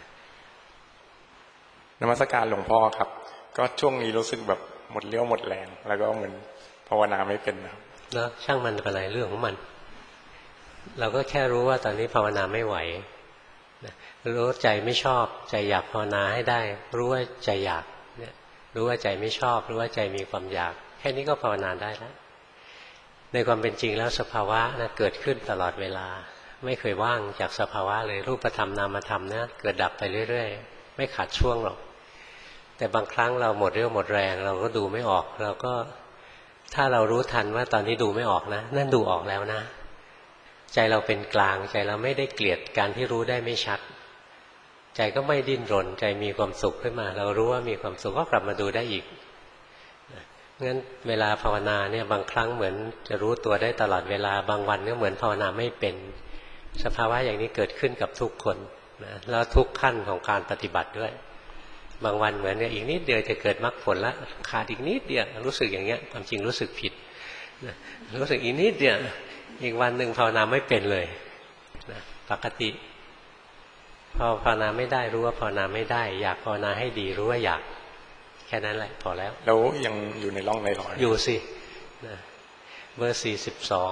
นมัสการหลวงพ่อครับก็ช่วงนี้รู้สึกแบบหมดเรี่ยวหมดแรงแล้วก็เหมือนภาวนาไม่เป็นนะครับแล้วช่างมันเป็นไรเรื่องของมันเราก็แค่รู้ว่าตอนนี้ภาวนาไม่ไหวรู้ใจไม่ชอบใจอยากภาวนาให้ได้รู้ว่าใจอยากเนี่ยรู้ว่าใจไม่ชอบรู้ว่าใจมีความอยากแค่นี้ก็ภาวนาได้แล้วในความเป็นจริงแล้วสภาวะนะเกิดขึ้นตลอดเวลาไม่เคยว่างจากสภาวะเลยรูปธรรมนามธรรมนะเกิดดับไปเรื่อยๆไม่ขาดช่วงหรอกแต่บางครั้งเราหมดเรี่ยวหมดแรงเราก็ดูไม่ออกเราก็ถ้าเรารู้ทันว่าตอนนี้ดูไม่ออกนะนั่นดูออกแล้วนะใจเราเป็นกลางใจเราไม่ได้เกลียดการที่รู้ได้ไม่ชัดใจก็ไม่ดิ้นรนใจมีความสุขขึ้นมาเรารู้ว่ามีความสุขก็กลับมาดูได้อีกงั้นเวลาภาวนาเนี่ยบางครั้งเหมือนจะรู้ตัวได้ตลอดเวลาบางวันก็เหมือนภาวนาไม่เป็นสภาวะอย่างนี้เกิดขึ้นกับทุกคนนะแล้วทุกขั้นของการปฏิบัติด้วยบางวันเหมือนอีกนิดเดียวจะเกิดมรรคผลละขาดอีกนิดเดียวรู้สึกอย่างเงี้ยความจริงรู้สึกผิดรู้สึกอีกนิดเดียวอีกวันหนึ่งภาวนาไม่เป็นเลยนะปกติพอภาวนาไม่ได้รู้ว่าภาวนาไม่ได้อยากภาวนาให้ดีรู้ว่าอยากแค่นั้นแหละพอแล้วแล้วยังอยู่ในร่องในรอยอยู่สินะเบอร์42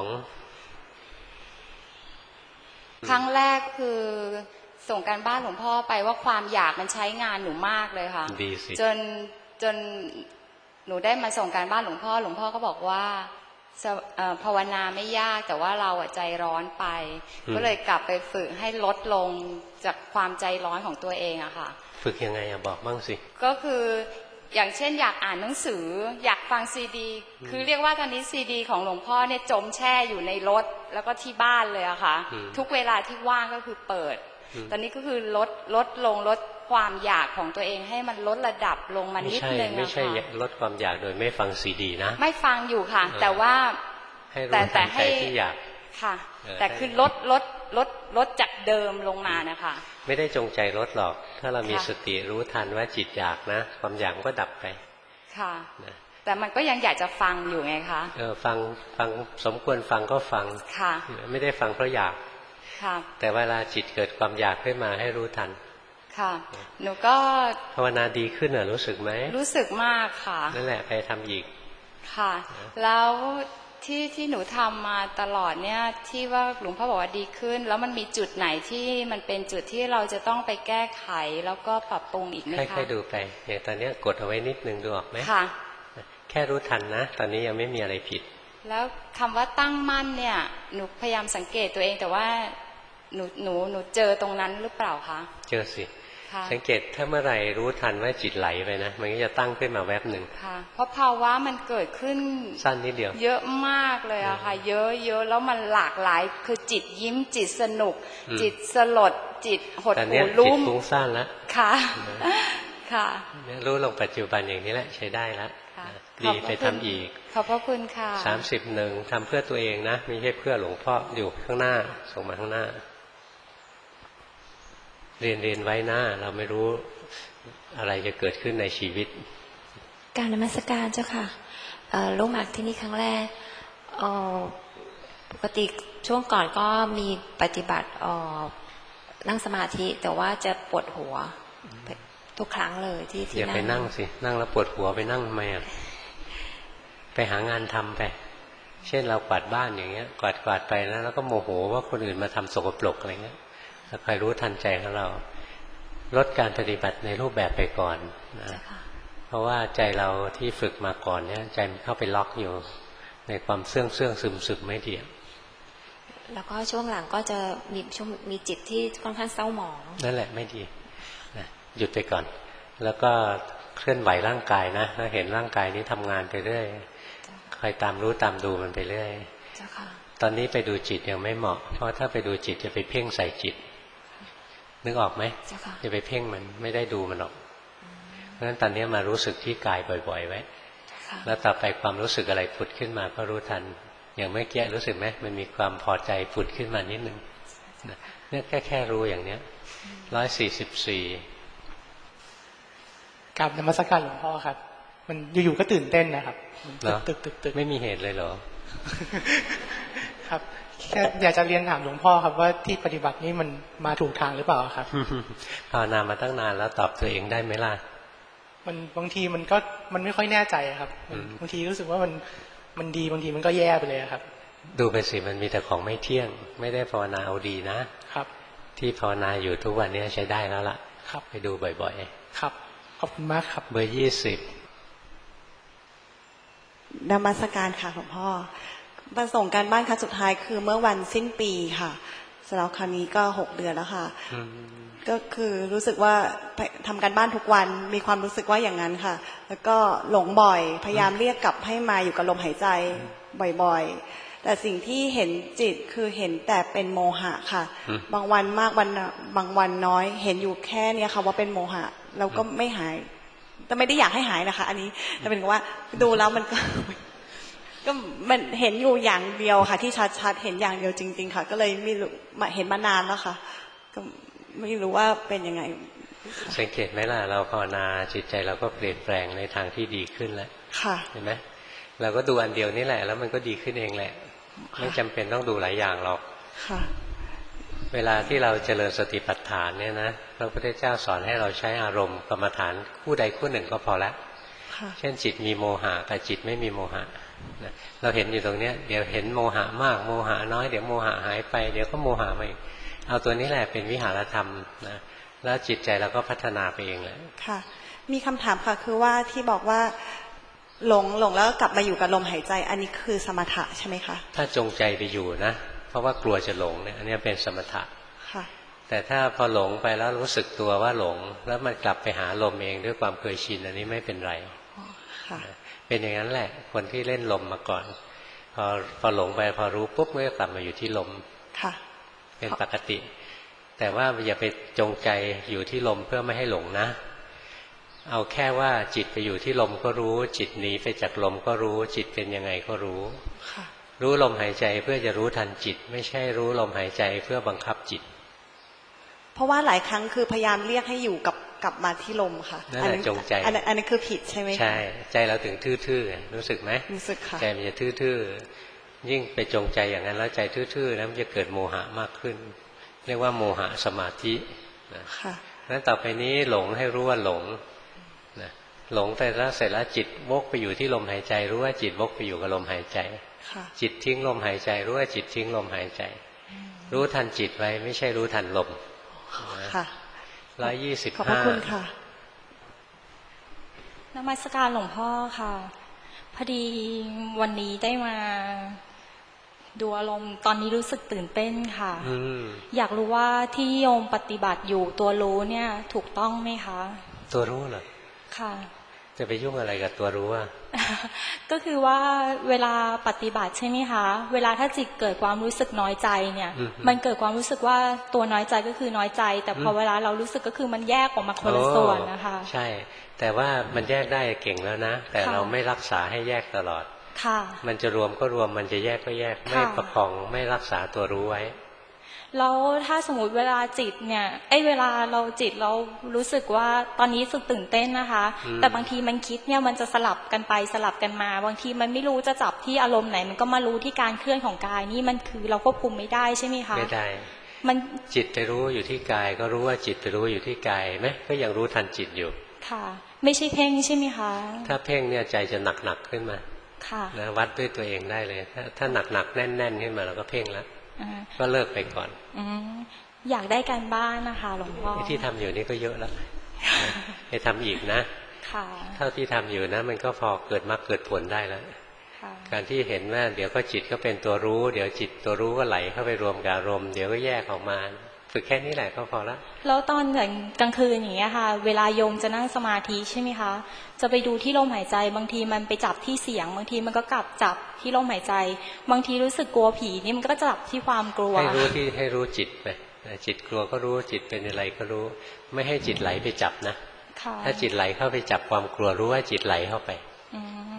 ครั้งแรกคือส่งการบ้านหลวงพ่อไปว่าความอยากมันใช้งานหนูมากเลยค่ะดีสิจนหนูได้มาส่งการบ้านหลวงพ่อก็บอกว่าภาวนาไม่ยากแต่ว่าเราใจร้อนไปก็เลยกลับไปฝึกให้ลดลงจากความใจร้อนของตัวเองอะค่ะฝึกยังไงบอกบ้างสิก็คืออย่างเช่นอยากอ่านหนังสืออยากฟังซีดีคือเรียกว่าตอนนี้ซีดีของหลวงพ่อเนี่ยจมแช่อยู่ในรถแล้วก็ที่บ้านเลยอะค่ะทุกเวลาที่ว่างก็คือเปิดตอนนี้ก็คือลดลงลดความอยากของตัวเองให้มันลดระดับลงมานิดนึงไม่ใช่ลดความอยากโดยไม่ฟังซีดีนะไม่ฟังอยู่ค่ะแต่ว่าแต่ให้ที่อยากค่ะแต่คือลดจากเดิมลงมานะคะไม่ได้จงใจลดหรอกถ้าเรามีสติรู้ทันว่าจิตอยากนะความอยากก็ดับไปค่ะแต่มันก็ยังอยากจะฟังอยู่ไงคะฟังสมควรฟังก็ฟังค่ะไม่ได้ฟังเพราะอยากค่ะแต่เวลาจิตเกิดความอยากขึ้นมาให้รู้ทันค่ะหนูก็ภาวนาดีขึ้นเหรอรู้สึกไหมรู้สึกมากค่ะนั่นแหละไปทำอีกค่ะแล้วที่หนูทำมาตลอดเนี่ยที่ว่าหลวงพ่อบอกว่าดีขึ้นแล้วมันมีจุดไหนที่มันเป็นจุดที่เราจะต้องไปแก้ไขแล้วก็ปรับปรุงอีกไหมคะค่อยๆดูไปอย่างตอนนี้กดเอาไว้นิดนึงดูออกไหมค่ะแค่รู้ทันนะตอนนี้ยังไม่มีอะไรผิดแล้วคำว่าตั้งมั่นเนี่ยหนูพยายามสังเกตตัวเองแต่ว่าหนูเจอตรงนั้นหรือเปล่าคะเจอสิสังเกตถ้าเมื่อไหร่รู้ทันว่าจิตไหลไปนะมันก็จะตั้งขึ้นมาแวบหนึ่งเพราะภาวะมันเกิดขึ้นสั้นนิดเดียวเยอะมากเลยอะค่ะเยอะแล้วมันหลากหลายคือจิตยิ้มจิตสนุกจิตสลดจิตหดหู่ลุ่มจิตฟุ้งซ่านแล้วค่ะค่ะรู้ลงปัจจุบันอย่างนี้แหละใช้ได้แล้วดีไปทำอีกขอบพระคุณค่ะ 31ทำเพื่อตัวเองนะไม่ใช่เพื่อหลวงพ่ออยู่ข้างหน้าส่งมาข้างหน้าเรียนไว้หน้าเราไม่รู้อะไรจะเกิดขึ้นในชีวิตการนมัสการเจ้าค่ะลงมาที่นี่ครั้งแรกปกติช่วงก่อนก็มีปฏิบัตินั่งสมาธิแต่ว่าจะปวดหัวทุกครั้งเลยที่อย่าไปนั่งสินั่งแล้วปวดหัวไปนั่งทำไมไปหางานทำไปเช่นเรากวาดบ้านอย่างเงี้ยกวาดไปแล้วก็โมโหว่าคนอื่นมาทำสกปรกอะไรเงี้ยถ้าใครรู้ทันใจของเราลดการปฏิบัติในรูปแบบไปก่อนนะเพราะว่าใจเราที่ฝึกมาก่อนเนี่ยใจมันเข้าไปล็อกอยู่ในความเสื่องซึมไม่ดีแล้วก็ช่วงหลังก็จะมีจิตที่ค่อนข้างเศร้าหมองนั่นแหละไม่ดีนะหยุดไปก่อนแล้วก็เคลื่อนไหวร่างกายนะถ้าเห็นร่างกายนี้ทำงานไปเรื่อยคอยตามรู้ตามดูมันไปเรื่อยตอนนี้ไปดูจิตยังไม่เหมาะเพราะถ้าไปดูจิตจะไปเพ่งใส่จิตนึกออกไหมจะไปเพ่งมันไม่ได้ดูมันหรอกเพราะฉะนั้นตอนนี้มารู้สึกที่กายบ่อยๆไว้แล้วต่อไปความรู้สึกอะไรผุดขึ้นมาก็รู้ทันอย่างเมื่อกี้รู้สึกไหมมันมีความพอใจผุดขึ้นมานิดนึงเนี่ยแค่รู้อย่างเนี้ย144 กับนมัสการหลวงพ่อครับมันอยู่ๆก็ตื่นเต้นนะครับตึกไม่มีเหตุเลยเหรอครับแค่อยากจะเรียนถามหลวงพ่อครับว่าที่ปฏิบัตินี้มันมาถูกทางหรือเปล่าครับภาวนามาตั้งนานแล้วตอบตัวเองได้ไหมล่ะมันบางทีมันไม่ค่อยแน่ใจครับบางทีรู้สึกว่ามันดีบางทีมันก็แย่ไปเลยครับดูไปสิมันมีแต่ของไม่เที่ยงไม่ได้ภาวนาเอาดีนะครับที่ภาวนาอยู่ทุกวันนี้ใช้ได้แล้วล่ะครับไปดูบ่อยๆครับขอบคุณมากครับเบอร์นมัสการค่ะหลวงพ่อประสงค์การบ้านครั้งสุดท้ายคือเมื่อวันสิ้นปีค่ะสำหรับครั้งนี้ก็6 เดือนแล้วค่ะก็คือรู้สึกว่าทำการบ้านทุกวันมีความรู้สึกว่าอย่างนั้นค่ะแล้วก็หลงบ่อยพยายามเรียกกลับให้มาอยู่กับลมหายใจบ่อยๆแต่สิ่งที่เห็นจิตคือเห็นแต่เป็นโมหะค่ะบางวันมากบางวันน้อยเห็นอยู่แค่นี้ค่ะว่าเป็นโมหะแล้วก็ไม่หายแต่ไม่ได้อยากให้หายนะคะอันนี้แต่เป็นว่าดูแล้วมันก็มันเห็นอยู่อย่างเดียวค่ะที่ชัดๆเห็นอย่างเดียวจริงๆค่ะก็เลยไม่รู้เห็นมานานแล้วค่ะก็ไม่รู้ว่าเป็นยังไงสังเกตไหมล่ะเราภาวนาจิตใจเราก็เปลี่ยนแปลงในทางที่ดีขึ้นแล้วเห็นไหมเราก็ดูอันเดียวนี่แหละแล้วมันก็ดีขึ้นเองแหละไม่จำเป็นต้องดูหลายอย่างหรอกเวลาที่เราเจริญสติปัฏฐานเนี่ยนะพระพุทธเจ้าสอนให้เราใช้อารมณ์กรรมฐานคู่ใดคู่หนึ่งก็พอแล้วเช่นจิตมีโมหะกับจิตไม่มีโมหะเราเห็นอยู่ตรงเนี้ยเดี๋ยวเห็นโมหะมากโมหะน้อยเดี๋ยวโมหะหายไปเดี๋ยวก็โมหะมาอีกเอาตัวนี้แหละเป็นวิหารธรรมนะแล้วจิตใจเราก็พัฒนาไปเองแหละค่ะมีคำถามค่ะคือว่าที่บอกว่าหลงแล้วกลับมาอยู่กับลมหายใจอันนี้คือสมถะใช่ไหมคะถ้าจงใจไปอยู่นะเพราะว่ากลัวจะหลงเนี่ยอันนี้เป็นสมถะค่ะแต่ถ้าพอหลงไปแล้วรู้สึกตัวว่าหลงแล้วมันกลับไปหาลมเองด้วยความเคยชินอันนี้ไม่เป็นไรค่ะเป็นอย่างนั้นแหละคนที่เล่นลมมาก่อนพอหลงไปพอรู้ปุ๊บก็กลับมาอยู่ที่ลมค่ะเป็นปกติแต่ว่าอย่าไปจงใจอยู่ที่ลมเพื่อไม่ให้หลงนะเอาแค่ว่าจิตไปอยู่ที่ลมก็รู้จิตหนีไปจากลมก็รู้จิตเป็นยังไงก็รู้รู้ลมหายใจเพื่อจะรู้ทันจิตไม่ใช่รู้ลมหายใจเพื่อบังคับจิตเพราะว่าหลายครั้งคือพยายามเรียกให้อยู่กลับมาที่ลมค่ะนั่นแหละจงใจอันนั้นคือผิดใช่ไหมใช่ใจเราถึงทื่อๆรู้สึกไหมรู้สึกค่ะใจมันจะทื่อๆยิ่งไปจงใจอย่างนั้นแล้วใจทื่อๆแล้วมันจะเกิดโมหะมากขึ้นเรียกว่าโมหะสมาธิค่ะนั้นต่อไปนี้หลงให้รู้ว่าหลงนะหลงไปแล้วเสร็จแล้วจิตวกไปอยู่ที่ลมหายใจรู้ว่าจิตวกไปอยู่กับลมหายใจจิตทิ้งลมหายใจรู้ว่าจิตทิ้งลมหายใจรู้ทันจิตไว้ไม่ใช่รู้ทันลมค่ะ 125 ขอบพระคุณค่ะนมัสการหลวงพ่อค่ะพอดีวันนี้ได้มาดูอารมณ์ตอนนี้รู้สึกตื่นเต้นค่ะอยากรู้ว่าที่โยมปฏิบัติอยู่ตัวรู้เนี่ยถูกต้องไหมคะตัวรู้เหรอค่ะจะไปยุ่งอะไรกับตัวรู้อ่ะก็คือว่าเวลาปฏิบัติใช่ไหมคะเวลาถ้าจิตเกิดความรู้สึกน้อยใจเนี่ยมันเกิดความรู้สึกว่าตัวน้อยใจก็คือน้อยใจแต่พอเวลาเรารู้สึกก็คือมันแยกออกมาคนละส่วนนะคะใช่แต่ว่ามันแยกได้เก่งแล้วนะแต่เราไม่รักษาให้แยกตลอดค่ะมันจะรวมก็รวมมันจะแยกก็แยกไม่ประคองไม่รักษาตัวรู้ไว้แล้วถ้าสมมติเวลาจิตเนี่ยเวลาเราจิตเรารู้สึกว่าตอนนี้สึกตื่นเต้นนะคะแต่บางทีมันคิดเนี่ยมันจะสลับกันไปสลับกันมาบางทีมันไม่รู้จะจับที่อารมณ์ไหนมันก็มารู้ที่การเคลื่อนของกายนี่มันคือเราควบคุมไม่ได้ใช่ไหมคะไม่ได้มันจิตไปรู้อยู่ที่กายก็รู้ว่าจิตไปรู้อยู่ที่กายไหมก็ยังรู้ทันจิตอยู่ค่ะไม่ใช่เพ่งใช่ไหมคะถ้าเพ่งเนี่ยใจจะหนักขึ้นมานะวัดด้วยตัวเองได้เลยถ้าหนักแน่นขึ้นมาเราก็เพ่งแล้วก็เลิกไปก่อนอยากได้การบ้านนะคะหลวงพ่อที่ทำอยู่นี่ก็เยอะแล้วไปทำอีกนะเท่าที่ทำอยู่นะมันก็พอเกิดมรรคเกิดผลได้แล้วการที่เห็นว่าเดี๋ยวก็จิตก็เป็นตัวรู้เดี๋ยวจิตตัวรู้ก็ไหลเข้าไปรวมกับอารมณ์เดี๋ยวก็แยกออกมาฝึกแค่นี้แหละก็พอละแล้วตอนอย่างกลางคืนอย่างเงี้ยค่ะเวลาโยมจะนั่งสมาธิใช่ไหมคะจะไปดูที่ลมหายใจบางทีมันไปจับที่เสียงบางทีมันก็กลับจับที่ลมหายใจบางทีรู้สึกกลัวผีนี่มันก็จับที่ความกลัวให้รู้จิตไปจิตกลัวก็รู้จิตเป็นอะไรก็รู้ไม่ให้จิตไหลไปจับนะถ้าจิตไหลเข้าไปจับความกลัวรู้ว่าจิตไหลเข้าไป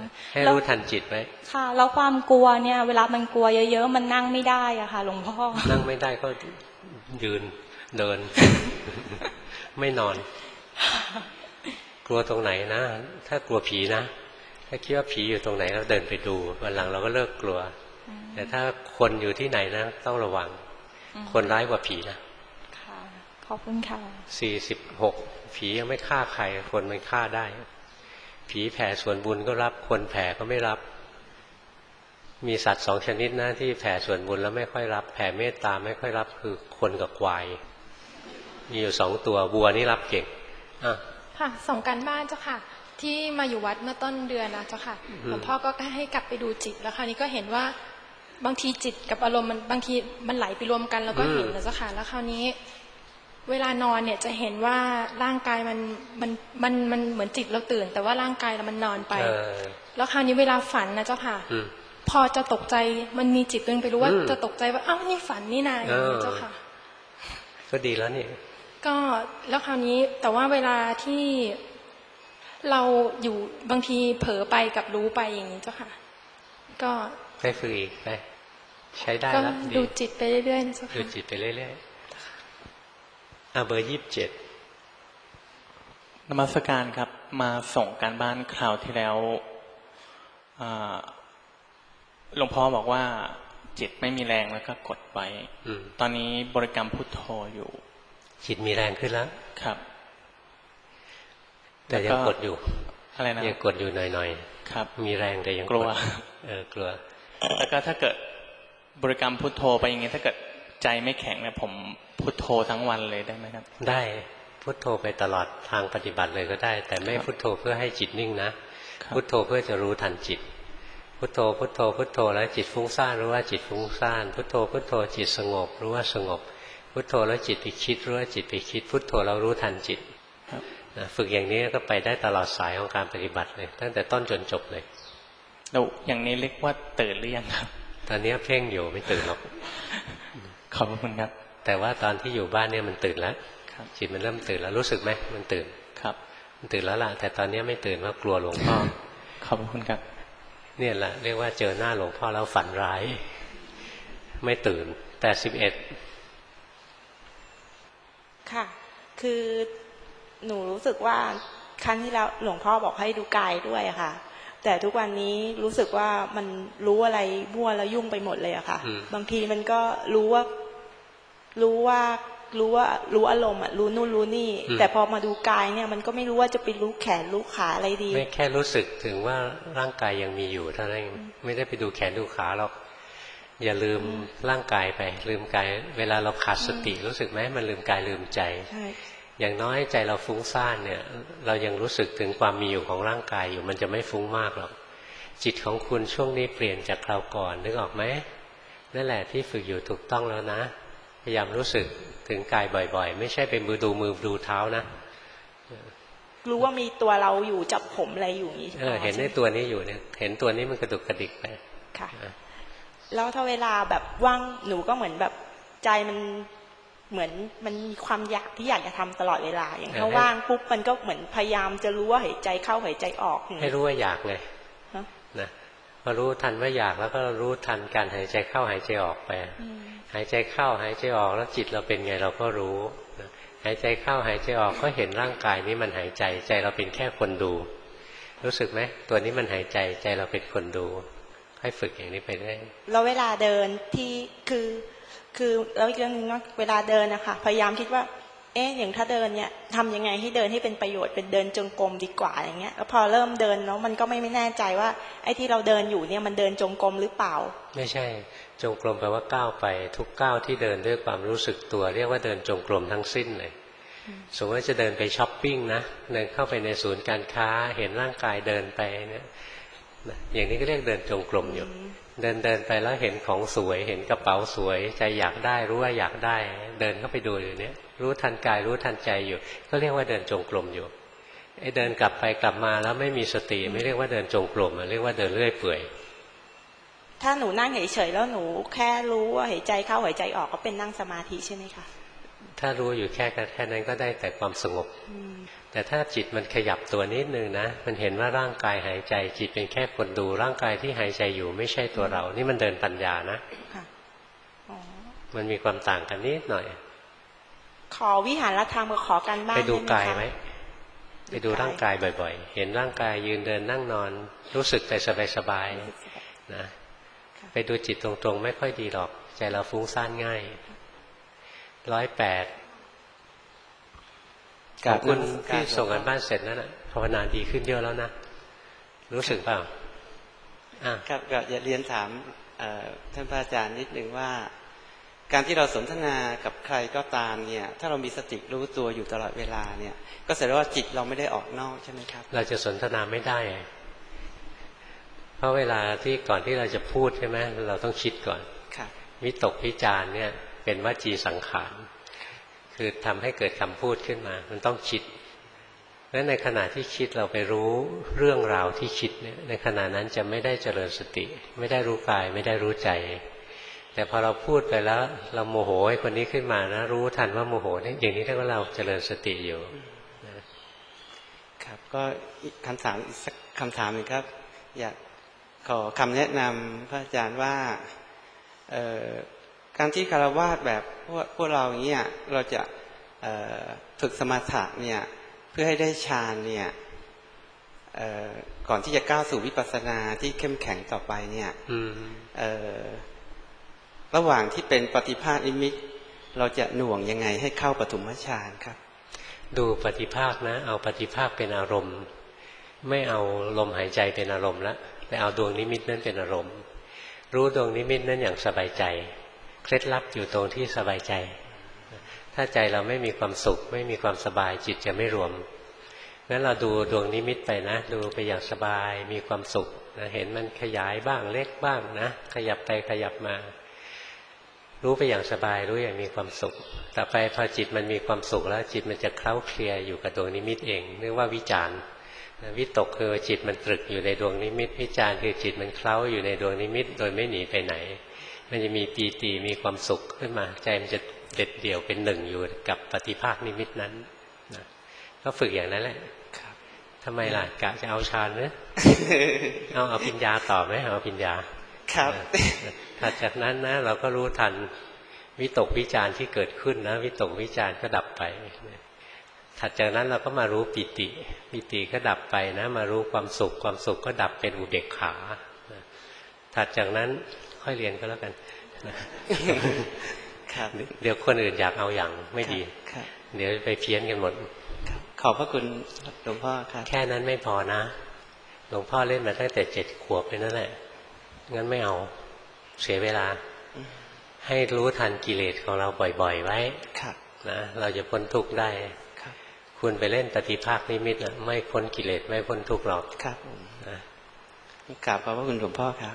ให้รู้ทันจิตไว้ค่ะแล้วความกลัวเนี่ยเวลามันกลัวเยอะๆมันนั่งไม่ได้อะค่ะหลวงพ่อนั่งไม่ได้ก็ยืนเดิน ไม่นอน กลัวตรงไหนนะถ้ากลัวผีนะถ้าคิดว่าผีอยู่ตรงไหนเราเดินไปดูวันหลังเราก็เลิกกลัวแต่ถ้าคนอยู่ที่ไหนนะต้องระวังคนร้ายกว่าผีนะค่ะขอบคุณค่ะ 46ผียังไม่ฆ่าใครคนมันฆ่าได้ผีแผ่ส่วนบุญก็รับคนแผ่ก็ไม่รับมีสัตว์2ชนิดนะที่แผ่ส่วนบุญแล้วไม่ค่อยรับแผ่เมตตาไม่ค่อยรับคือคนกับควายมีอยู่2ตัววัวนี่รับเก่งค่ะส่งการบ้านเจ้าค่ะที่มาอยู่วัดเมื่อต้นเดือนนะเจ้าค่ะหลวงพ่อก็ให้กลับไปดูจิตแล้วคราวนี้ก็เห็นว่าบางทีจิตกับอารมณ์มันบางทีมันไหลไปรวมกันแล้วก็เห็นนะเจ้าค่ะแล้วคราวนี้เวลานอนเนี่ยจะเห็นว่าร่างกายมันเหมือนจิตเราตื่นแต่ว่าร่างกายเรามันนอนไปแล้วคราวนี้เวลาฝันนะเจ้าค่ะพอจะตกใจมันมีจิตนึงไปรู้ว่าจะตกใจว่าอ้าวนี่ฝันนี่นาอย่างนี้เจ้าค่ะก็ดีแล้วนี่ก็แล้วคราวนี้แต่ว่าเวลาที่เราอยู่บางทีเผลอไปกับรู้ไปอย่างนี้เจ้าค่ะก็ไปฝึกอีกไปใช้ได้แล้วดูจิตไปเรื่อยๆเจ้าค่ะดูจิตไปเรื่อยๆเบอร์27 นมัสการครับมาส่งการบ้านคราวที่แล้วหลวงพ่อบอกว่าจิตไม่มีแรงแล้วก็กดไว้ตอนนี้บริกรรมพุทโธอยู่จิตมีแรงขึ้นแล้วครับแต่ยังกดอยู่อะไรนะยังกดอยู่หน่อยๆครับมีแรงแต่ยังกลัวกลัวแล้วก็ถ้าเกิดบริกรรมพุทโธไปอย่างงี้ถ้าเกิดใจไม่แข็งเนี่ยผมพุทโธทั้งวันเลยได้ไหมครับได้พุทโธไปตลอดทางปฏิบัติเลยก็ได้แต่ไม่พุทโธเพื่อให้จิตนิ่งนะพุทโธเพื่อจะรู้ทันจิตพุทโธพุทโธพุทโธแล้วจิตฟุ้งซ่านรู้ว่าจิตฟุ้งซ่านพุทโธพุทโธจิตสงบรู้ว่าสงบพุทโธแล้วจิตไปคิดรู้ว่าจิตไปคิดพุทโธเรารู้ทันจิตฝึกอย่างนี้ก็ไปได้ตลอดสายของการปฏิบัติเลยตั้งแต่ต้นจนจบเลยแล้วอย่างนี้เรียกว่าตื่นหรือยังครับตอนนี้เพ่งอยู่ไม่ตื่นหรอกขอบคุณครับแต่ว่าตอนที่อยู่บ้านเนี่ยมันตื่นแล้วจิตมันเริ่มตื่นแล้วรู้สึกไหมมันตื่นครับมันตื่นแล้วล่ะแต่ตอนนี้ไม่ตื่นว่ากลัวหลวงพ่อขอบคุณครับเนี่ยแหละเรียกว่าเจอหน้าหลวงพ่อแล้วฝันร้ายไม่ตื่น81 ค่ะคือหนูรู้สึกว่าครั้งที่แล้วหลวงพ่อบอกให้ดูกายด้วยค่ะแต่ทุกวันนี้รู้สึกว่ามันรู้อะไรมั่วแล้วยุ่งไปหมดเลยอะค่ะบางทีมันก็รู้อารมณ์อะรู้นู่นรู้นี่แต่พอมาดูกายเนี่ยมันก็ไม่รู้ว่าจะไปรู้แขนรู้ขาอะไรดีไม่แค่รู้สึกถึงว่าร่างกายยังมีอยู่เท่านั้นไม่ได้ไปดูแขนดูขาหรอกอย่าลืมร่างกายไปลืมกายเวลาเราขาดสติรู้สึกไหมมันลืมกายลืมใจอย่างน้อยใจเราฟุ้งซ่านเนี่ยเรายังรู้สึกถึงความมีอยู่ของร่างกายอยู่มันจะไม่ฟุ้งมากหรอกจิตของคุณช่วงนี้เปลี่ยนจากคราวก่อนนึกออกไหมนั่นแหละที่ฝึกอยู่ถูกต้องแล้วนะพยายามรู้สึกถึงกายบ่อยๆไม่ใช่เป็นมือดูเท้านะรู้ว่ามีตัวเราอยู่จับผมอะไรอยู่นี่เห็นในตัวนี้อยู่เนี่ยเห็นตัวนี้มันกระดุกกระดิกไปค่ะแล้วถ้าเวลาแบบว่างหนูก็เหมือนแบบใจมันเหมือนมันมีความอยากที่อยากจะทำตลอดเวลาอย่างถ้าว่างปุ๊บมันก็เหมือนพยายามจะรู้ว่าหายใจเข้าหายใจออกให้รู้ว่าอยากเลยนะพอรู้ทันว่าอยากแล้วก็รู้ทันการหายใจเข้าหายใจออกไปหายใจเข้าหายใจออกแล้วจิตเราเป็นไงเราก็รู้หายใจเข้าหายใจออกก็เห็นร่างกายนี้มันหายใจใจเราเป็นแค่คนดูรู้สึกไหมตัวนี้มันหายใจใจเราเป็นคนดูให้ฝึกอย่างนี้ไปได้แล้วเวลาเดินที่คือแล้วอีกเรื่องนึงว่าเวลาเดินนะคะพยายามคิดว่าอย่างถ้าเดินเนี่ยทำยังไงให้เดินให้เป็นประโยชน์เป็นเดินจงกรมดีกว่าอย่างเงี้ยแล้วพอเริ่มเดินแล้วมันก็ไม่แน่ใจว่าไอ้ที่เราเดินอยู่เนี่ยมันเดินจงกรมหรือเปล่าไม่ใช่จงกรมแปลว่าก้าวไปทุกก้าวที่เดินด้วยความรู้สึกตัวเรียกว่าเดินจงกรมทั้งสิ้นเลยสมมติว่าจะเดินไปช้อปปิ้งนะเดินเข้าไปในศูนย์การค้าเห็นร่างกายเดินไปเนี่ยอย่างนี้ก็เรียกเดินจงกรมอยู่เดินไปแล้วเห็นของสวยเห็นกระเป๋าสวยใจอยากได้รู้ว่าอยากได้เดินเข้าไปดูอยู่เนี่ยรู้ทันกายรู้ทันใจอยู่ก็เรียกว่าเดินจงกรมอยู่ไอ้เดินกลับไปกลับมาแล้วไม่มีสติไม่เรียกว่าเดินจงกรมเรียกว่าเดินเรื่อยเปื่อยถ้าหนูนั่งเฉยๆแล้วหนูแค่รู้ว่าหายใจเข้าหายใจออกก็เป็นนั่งสมาธิใช่ไหมคะถ้ารู้อยู่แค่นั้นก็ได้แต่ความสงบแต่ถ้าจิตมันขยับตัวนิดนึงนะมันเห็นว่าร่างกายหายใจจิตเป็นแค่คนดูร่างกายที่หายใจอยู่ไม่ใช่ตัวเรานี่มันเดินปัญญานะมันมีความต่างกันนิดหน่อยขอวิหารธรรมกับขอการบ้านไปดูกายไหมไปดูร่างกายบ่อยๆเห็นร่างกายยืนเดินนั่งนอนรู้สึกแต่สบายๆนะไปดูจิตตรงๆไม่ค่อยดีหรอกใจเราฟุ้งซ่านง่าย108ขอบคุณที่ส่งกันบ้านเสร็จนั่นแหละภาวนาดีขึ้นเยอะแล้วนะรู้สึกเปล่าครับก็อยากเรียนถามท่านพระอาจารย์นิดนึงว่าการที่เราสนทนากับใครก็ตามเนี่ยถ้าเรามีสติรู้ตัวอยู่ตลอดเวลาเนี่ยก็แสดงว่าจิตเราไม่ได้ออกนอกใช่ไหมครับเราจะสนทนาไม่ได้เพราะเวลาที่ก่อนที่เราจะพูดใช่ไหมเราต้องคิดก่อนวิตกวิจารเนี่ยเป็นวจีสังขารคือทำให้เกิดคำพูดขึ้นมามันต้องคิดและในขณะที่คิดเราไปรู้เรื่องราวที่คิดเนี่ยในขณะนั้นจะไม่ได้เจริญสติไม่ได้รู้กายไม่ได้รู้ใจแต่พอเราพูดไปแล้วเราโมโหให้คนนี้ขึ้นมานะรู้ทันว่าโมโหเนี่ยอย่างนี้เรียกว่าเราเจริญสติอยู่ครับก็คำถามอีกสักคำถามหนึ่งครับอยากขอคำแนะนำพระอาจารย์ว่าการที่คฤหัสถ์แบบพวกเราอย่างเงี้ยเราจะฝึกสมถะเนี่ยเพื่อให้ได้ฌานเนี่ยก่อนที่จะก้าวสู่วิปัสสนาที่เข้มแข็งต่อไปเนี่ยระหว่างที่เป็นปฏิภาคนิมิตเราจะหน่วงยังไงให้เข้าปฐมฌานครับดูปฏิภาคนะเอาปฏิภาคเป็นอารมณ์ไม่เอาลมหายใจเป็นอารมณ์ละแต่เอาดวงนิมิตนั้นเป็นอารมณ์รู้ดวงนิมิตนั้นอย่างสบายใจเคล็ดลับอยู่ตรงที่สบายใจถ้าใจเราไม่มีความสุขไม่มีความสบายจิตจะไม่รวมงั้นเราดูดวงนิมิตไปนะดูไปอย่างสบายมีความสุขนะเห็นมันขยายบ้างเล็กบ้างนะขยับไปขยับมารู้ไปอย่างสบายรู้อย่างมีความสุขต่อไปพอจิตมันมีความสุขแล้วจิตมันจะเคล้าเคลียอยู่กับดวงนิมิตเองเรียกว่าวิจารณ์วิตกคือจิตมันตรึกอยู่ในดวงนิมิตวิจารณ์คือจิตมันเคล้าอยู่ในดวงนิมิตโดยไม่หนีไปไหนมันจะมีปีติมีความสุขขึ้นมาใจมันจะเด็ดเดี่ยวเป็นหนึ่งอยู่กับปฏิภาคนิมิตนั้นนะก็ฝึกอย่างนั้นแหละทำไมล่ะกะจะเอาฌานหรือเอาปัญญาต่อไหมเอาปัญญาครับถัดจากนั้นนะเราก็รู้ทันวิตกวิจารณ์ที่เกิดขึ้นนะวิตกวิจารณ์ก็ดับไปถัดจากนั้นเราก็มารู้ปิติปิติก็ดับไปนะมารู้ความสุขความสุขก็ดับเป็นอุเบกขาถัดจากนั้นค่อยเรียนก็แล้วกันเดี๋ยวคนอื่นอยากเอาอย่างไม่ดีเดี๋ยวไปเพี้ยนกันหมดขอบพระคุณหลวงพ่อครับแค่นั้นไม่พอนะหลวงพ่อเล่นมาตั้งแต่7 ขวบเลยนั่นแหละงั้นไม่เอาเสียเวลาให้รู้ทันกิเลสของเราบ่อยๆไว้นะเราจะพ้นทุกข์ได้คุณไปเล่นปฏิภาคนิมิตนะไม่พ้นกิเลสไม่พ้นทุกข์หรอกครับนะกราบขอบพระคุณหลวงพ่อครับ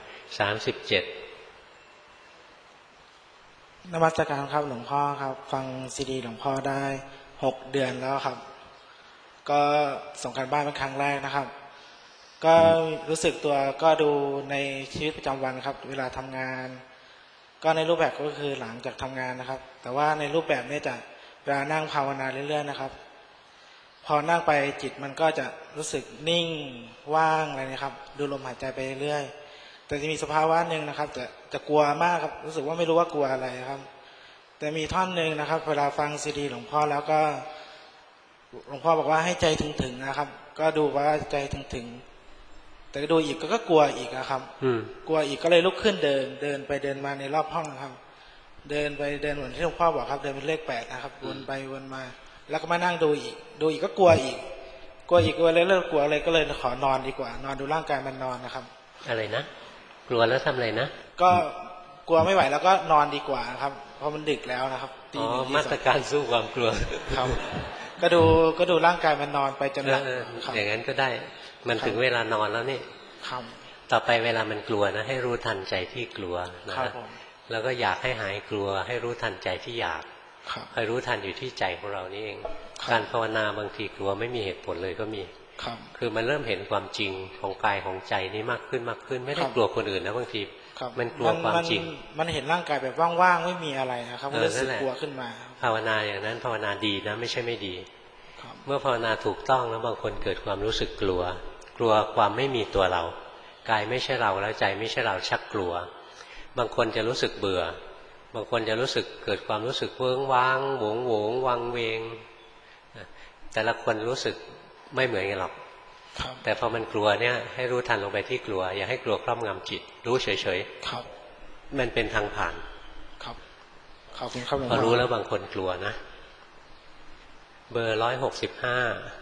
37 นมัสการครับหลวงพ่อครับฟังซีดีหลวงพ่อได้6 เดือนแล้วครับก็ส่งการบ้านเป็นครั้งแรกนะครับก็รู้สึกตัวก็ดูในชีวิตประจำวันครับเวลาทำงานก็ในรูปแบบก็คือหลังจากทำงานนะครับแต่ว่าในรูปแบบนี้จะเวลานั่งภาวนาเรื่อยๆนะครับพอนั่งไปจิตมันก็จะรู้สึกนิ่งว่างอะไรนะครับดูลมหายใจไปเรื่อยแต่จะมีสภาวะหนึ่งนะครับจะกลัวมากครับรู้สึกว่าไม่รู้ว่ากลัวอะไรครับแต่มีท่อนหนึ่งนะครับเวลาฟังซีดีหลวงพ่อแล้วก็หลวงพ่อบอกว่าให้ใจถึงๆนะครับก็ดูว่าใจถึงๆแต่ดูอีกก็กลัวอีกนะครับกลัวอีกก็เลยลุกขึ้นเดินไปเดินมาในรอบห้องนะครับเดินไปเดินเหมือนที่หลวงพ่อบอกครับเดินเป็นเลข8นะครับวนไปวนมาแล้วก็มานั่งดูอีกก็กลัวอีกกลัวเลยเลิกกลัวอะไรก็เลยขอนอนดีกว่านอนดูร่างกายมันนอนนะครับอะไรนะกลัวแล้วทำอะไรนะก็กลัวไม่ไหวแล้วก็นอนดีกว่าครับเพราะมันดึกแล้วนะครับมาตรการสู้ความกลัวครับก็ดูร่างกายมันนอนไปจนหลับอย่างนั้นก็ได้มันถึงเวลานอนแล้วนี่ต่อไปเวลามันกลัวนะให้รู้ทันใจที่กลัวนะแล้วก็อยากให้หายกลัวให้รู้ทันใจที่อยากให้รู้ทันอยู่ที่ใจของเรานี่เองการภาวนาบางทีกลัวไม่มีเหตุผลเลยก็มีคือมันเริ่มเห็นความจริงของกายของใจนี้มากขึ้นไม่ได้กลัวคนอื่นนะบางทีมันกลัวความจริงมันเห็นร่างกายแบบว่างๆไม่มีอะไรนะครับก็รู้สึกกลัวขึ้นมาภาวนาอย่างนั้นภาวนาดีนะไม่ใช่ไม่ดีเมื่อภาวนาถูกต้องแล้วบางคนเกิดความรู้สึกกลัวความไม่มีตัวเรากายไม่ใช่เราแล้วใจไม่ใช่เราชักกลัวบางคนจะรู้สึกเบื่อบางคนจะรู้สึกเกิดความรู้สึกเวิ้งว้างโหวงวังเวงแต่ละคนรู้สึกไม่เหมือนกันหรอกแต่พอมันกลัวเนี่ยให้รู้ทันลงไปที่กลัวอย่าให้กลัวครอบงำจิตรู้เฉยๆมันเป็นทางผ่านขอบคุณครับพอรู้แล้วบางคนกลัวนะเบอร์165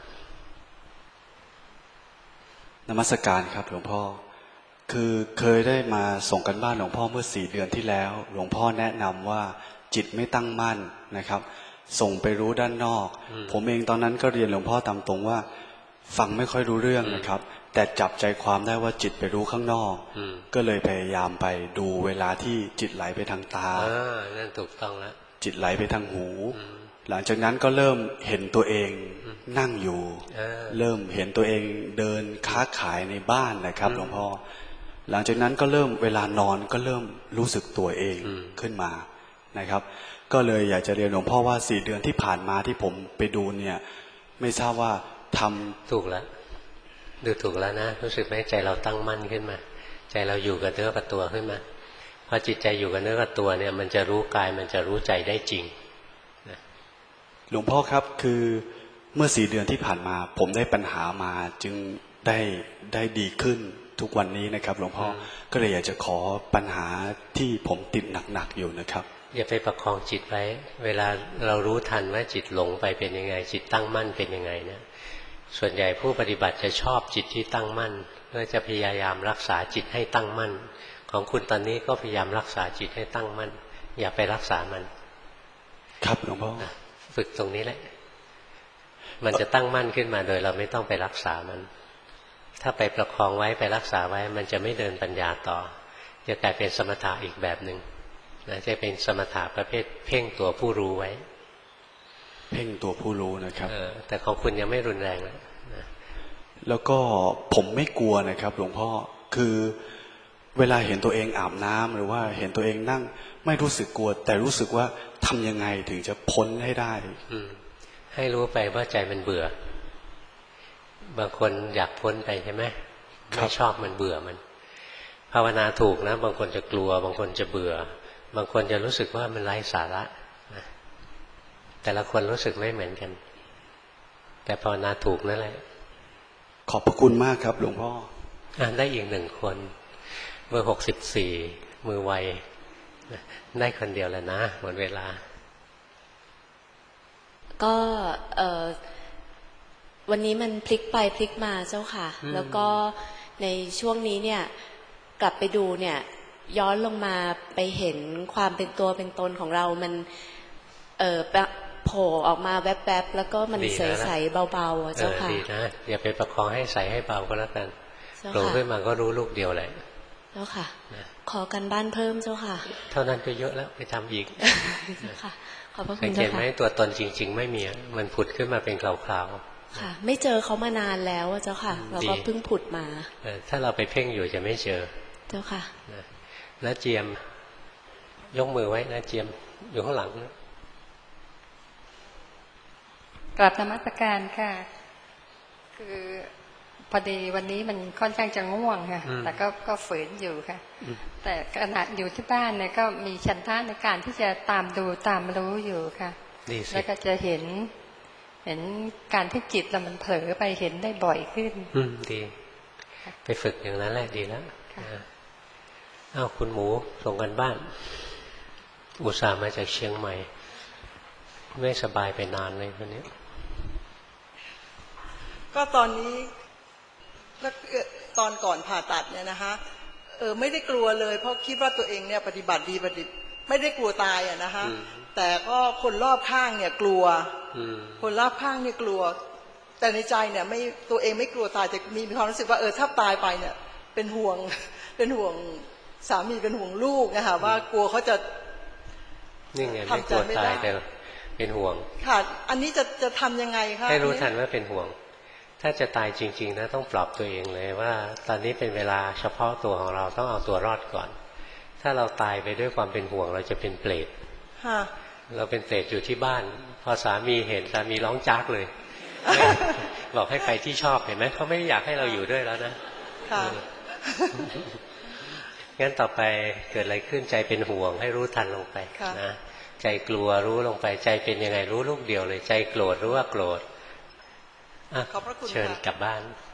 นมัสการครับหลวงพ่อคือเคยได้มาส่งกันบ้านหลวงพ่อเมื่อ4 เดือนที่แล้วหลวงพ่อแนะนำว่าจิตไม่ตั้งมั่นนะครับส่งไปรู้ด้านนอกผมเองตอนนั้นก็เรียนหลวงพ่อตามตรงว่าฟังไม่ค่อยรู้เรื่องนะครับแต่จับใจความได้ว่าจิตไปรู้ข้างนอกก็เลยพยายามไปดูเวลาที่จิตไหลไปทางตานั่นถูกต้องแล้วจิตไหลไปทางหูหลังจากนั้นก็เริ่มเห็นตัวเองนั่งอยู่เริ่มเห็นตัวเองเดินค้าขายในบ้านนะครับหลวงพ่อหลังจากนั้นก็เริ่มเวลานอนก็เริ่มรู้สึกตัวเองขึ้นมานะครับก็เลยอยากจะเรียนหลวงพ่อว่า4 เดือนที่ผ่านมาที่ผมไปดูเนี่ยไม่ทราบว่าทำถูกแล้วดูถูกแล้วนะรู้สึกไหมใจเราตั้งมั่นขึ้นมาใจเราอยู่กับเนื้อกับตัวขึ้นมาพอจิตใจอยู่กับเนื้อกับตัวเนี่ยมันจะรู้กายมันจะรู้ใจได้จริงหลวงพ่อครับคือเมื่อ4 เดือนที่ผ่านมาผมได้ปัญหามาจึงได้ดีขึ้นทุกวันนี้นะครับหลวงพ่อก็เลยอยากจะขอปัญหาที่ผมติดหนักๆอยู่นะครับอย่าไปประคองจิตไว้เวลาเรารู้ทันว่าจิตหลงไปเป็นยังไงจิตตั้งมั่นเป็นยังไงเนี่ยส่วนใหญ่ผู้ปฏิบัติจะชอบจิตที่ตั้งมั่นเพื่อจะพยายามรักษาจิตให้ตั้งมั่นของคุณตอนนี้ก็พยายามรักษาจิตให้ตั้งมั่นอย่าไปรักษามันครับหลวงพ่อฝึกตรงนี้แหละมันจะตั้งมั่นขึ้นมาโดยเราไม่ต้องไปรักษามันถ้าไปประคองไว้ไปรักษาไว้มันจะไม่เดินปัญญาต่อจะกลายเป็นสมถะอีกแบบหนึ่งนะจะเป็นสมถะประเภทเพ่งตัวผู้รู้ไว้เพ่งตัวผู้รู้นะครับแต่ของคุณยังไม่รุนแรงนะแล้วก็ผมไม่กลัวนะครับหลวงพ่อคือเวลาเห็นตัวเองอาบน้ำหรือว่าเห็นตัวเองนั่งไม่รู้สึกกลัวแต่รู้สึกว่าทำยังไงถึงจะพ้นให้ได้ให้รู้ไปว่าใจมันเบื่อบางคนอยากพ้นไปใช่ไหมไม่ชอบมันเบื่อมันภาวนาถูกนะบางคนจะกลัวบางคนจะเบื่อบางคนจะรู้สึกว่ามันไร้สาระนะแต่ละคนรู้สึกไม่เหมือนกันแต่ภาวนาถูกนั่นแหละขอบพระคุณมากครับหลวงพ่อได้อีก1 คนเบอร์64มือไวได้คนเดียวแล้วนะหมดเวลาก็วันนี้มันพลิกไปพลิกมาเจ้าค่ะแล้วก็ในช่วงนี้เนี่ยกลับไปดูเนี่ยย้อนลงมาไปเห็นความเป็นตัวเป็นตนของเรามันโผล่ออกมาแวบๆแล้วก็มันใสๆเบาๆเจ้าค่ะดีนะอย่าไปประคองให้ใสให้เบาก็แล้วกันโผล่ขึ้นมาก็รู้ลูกเดียวเลยเจ้าค่ะขอกันบ้านเพิ่มเจ้าค่ะเท่านั้นก็เยอะแล้วไปทำอีกค่ะขอบพระคุณเจ้าค่ะสังเกตไหมตัวตนจริงๆไม่มีมันผุดขึ้นมาเป็นคราวๆค่ะไม่เจอเขามานานแล้วเจ้าค่ะเราก็เพิ่งผุดมาถ้าเราไปเพ่งอยู่จะไม่เจอเจ้าค่ะแล้วเจียมยกมือไว้นะเจียมอยู่ข้างหลังกราบนมัสการค่ะคือพอดีวันนี้มันค่อนข้างจะง่วงค่ะแต่ก็ฝืนอยู่ค่ะแต่ขณะอยู่ที่บ้านเนี่ยก็มีฉันทะในการที่จะตามดูตามรู้อยู่ค่ะแล้วก็จะเห็นการที่จิตเรามันเผลอไปเห็นได้บ่อยขึ้นดีไปฝึกอย่างนั้นแหละดีแล้วอ้าวคุณหมูส่งกันบ้านอุตส่าห์มาจากเชียงใหม่ไม่สบายไปนานเลยคนนี้ก็ตอนนี้ตอนก่อนผ่าตัดเนี่ยนะคะไม่ได้กลัวเลยเพราะคิดว่าตัวเองเนี่ยปฏิบัติดีไม่ได้กลัวตายอ่ะนะคะแต่ก็คนรอบข้างเนี่ยกลัวคนรอบข้างเนี่ยกลัวแต่ในใจเนี่ยไม่ตัวเองไม่กลัวตายแต่มีความรู้สึกว่าถ้าตายไปเนี่ยเป็นห่วงสามีเป็นห่วงลูกนะคะว่ากลัวเขาจะนี่ไงไม่กลัวตายแต่เป็นห่วงค่ะอันนี้จะทำยังไงคะให้รู้ทันว่าเป็นห่วงถ้าจะตายจริงๆนะต้องปลอบตัวเองเลยว่าตอนนี้เป็นเวลาเฉพาะตัวของเราต้องเอาตัวรอดก่อนถ้าเราตายไปด้วยความเป็นห่วงเราจะเป็นเปรตเราเป็นเปรตอยู่ที่บ้านพอสามีเห็นสามีร้องจากเลยบอกให้ไปที่ชอบเห็นไหมเขาไม่อยากให้เราอยู่ด้วยแล้วนะงั้นต่อไปเกิดอะไรขึ้นใจเป็นห่วงให้รู้ทันลงไปนะใจกลัวรู้ลงไปใจเป็นยังไงรู้ลูกเดียวเลยใจโกรธรู้ว่าโกรธเชิญกลับบ้าน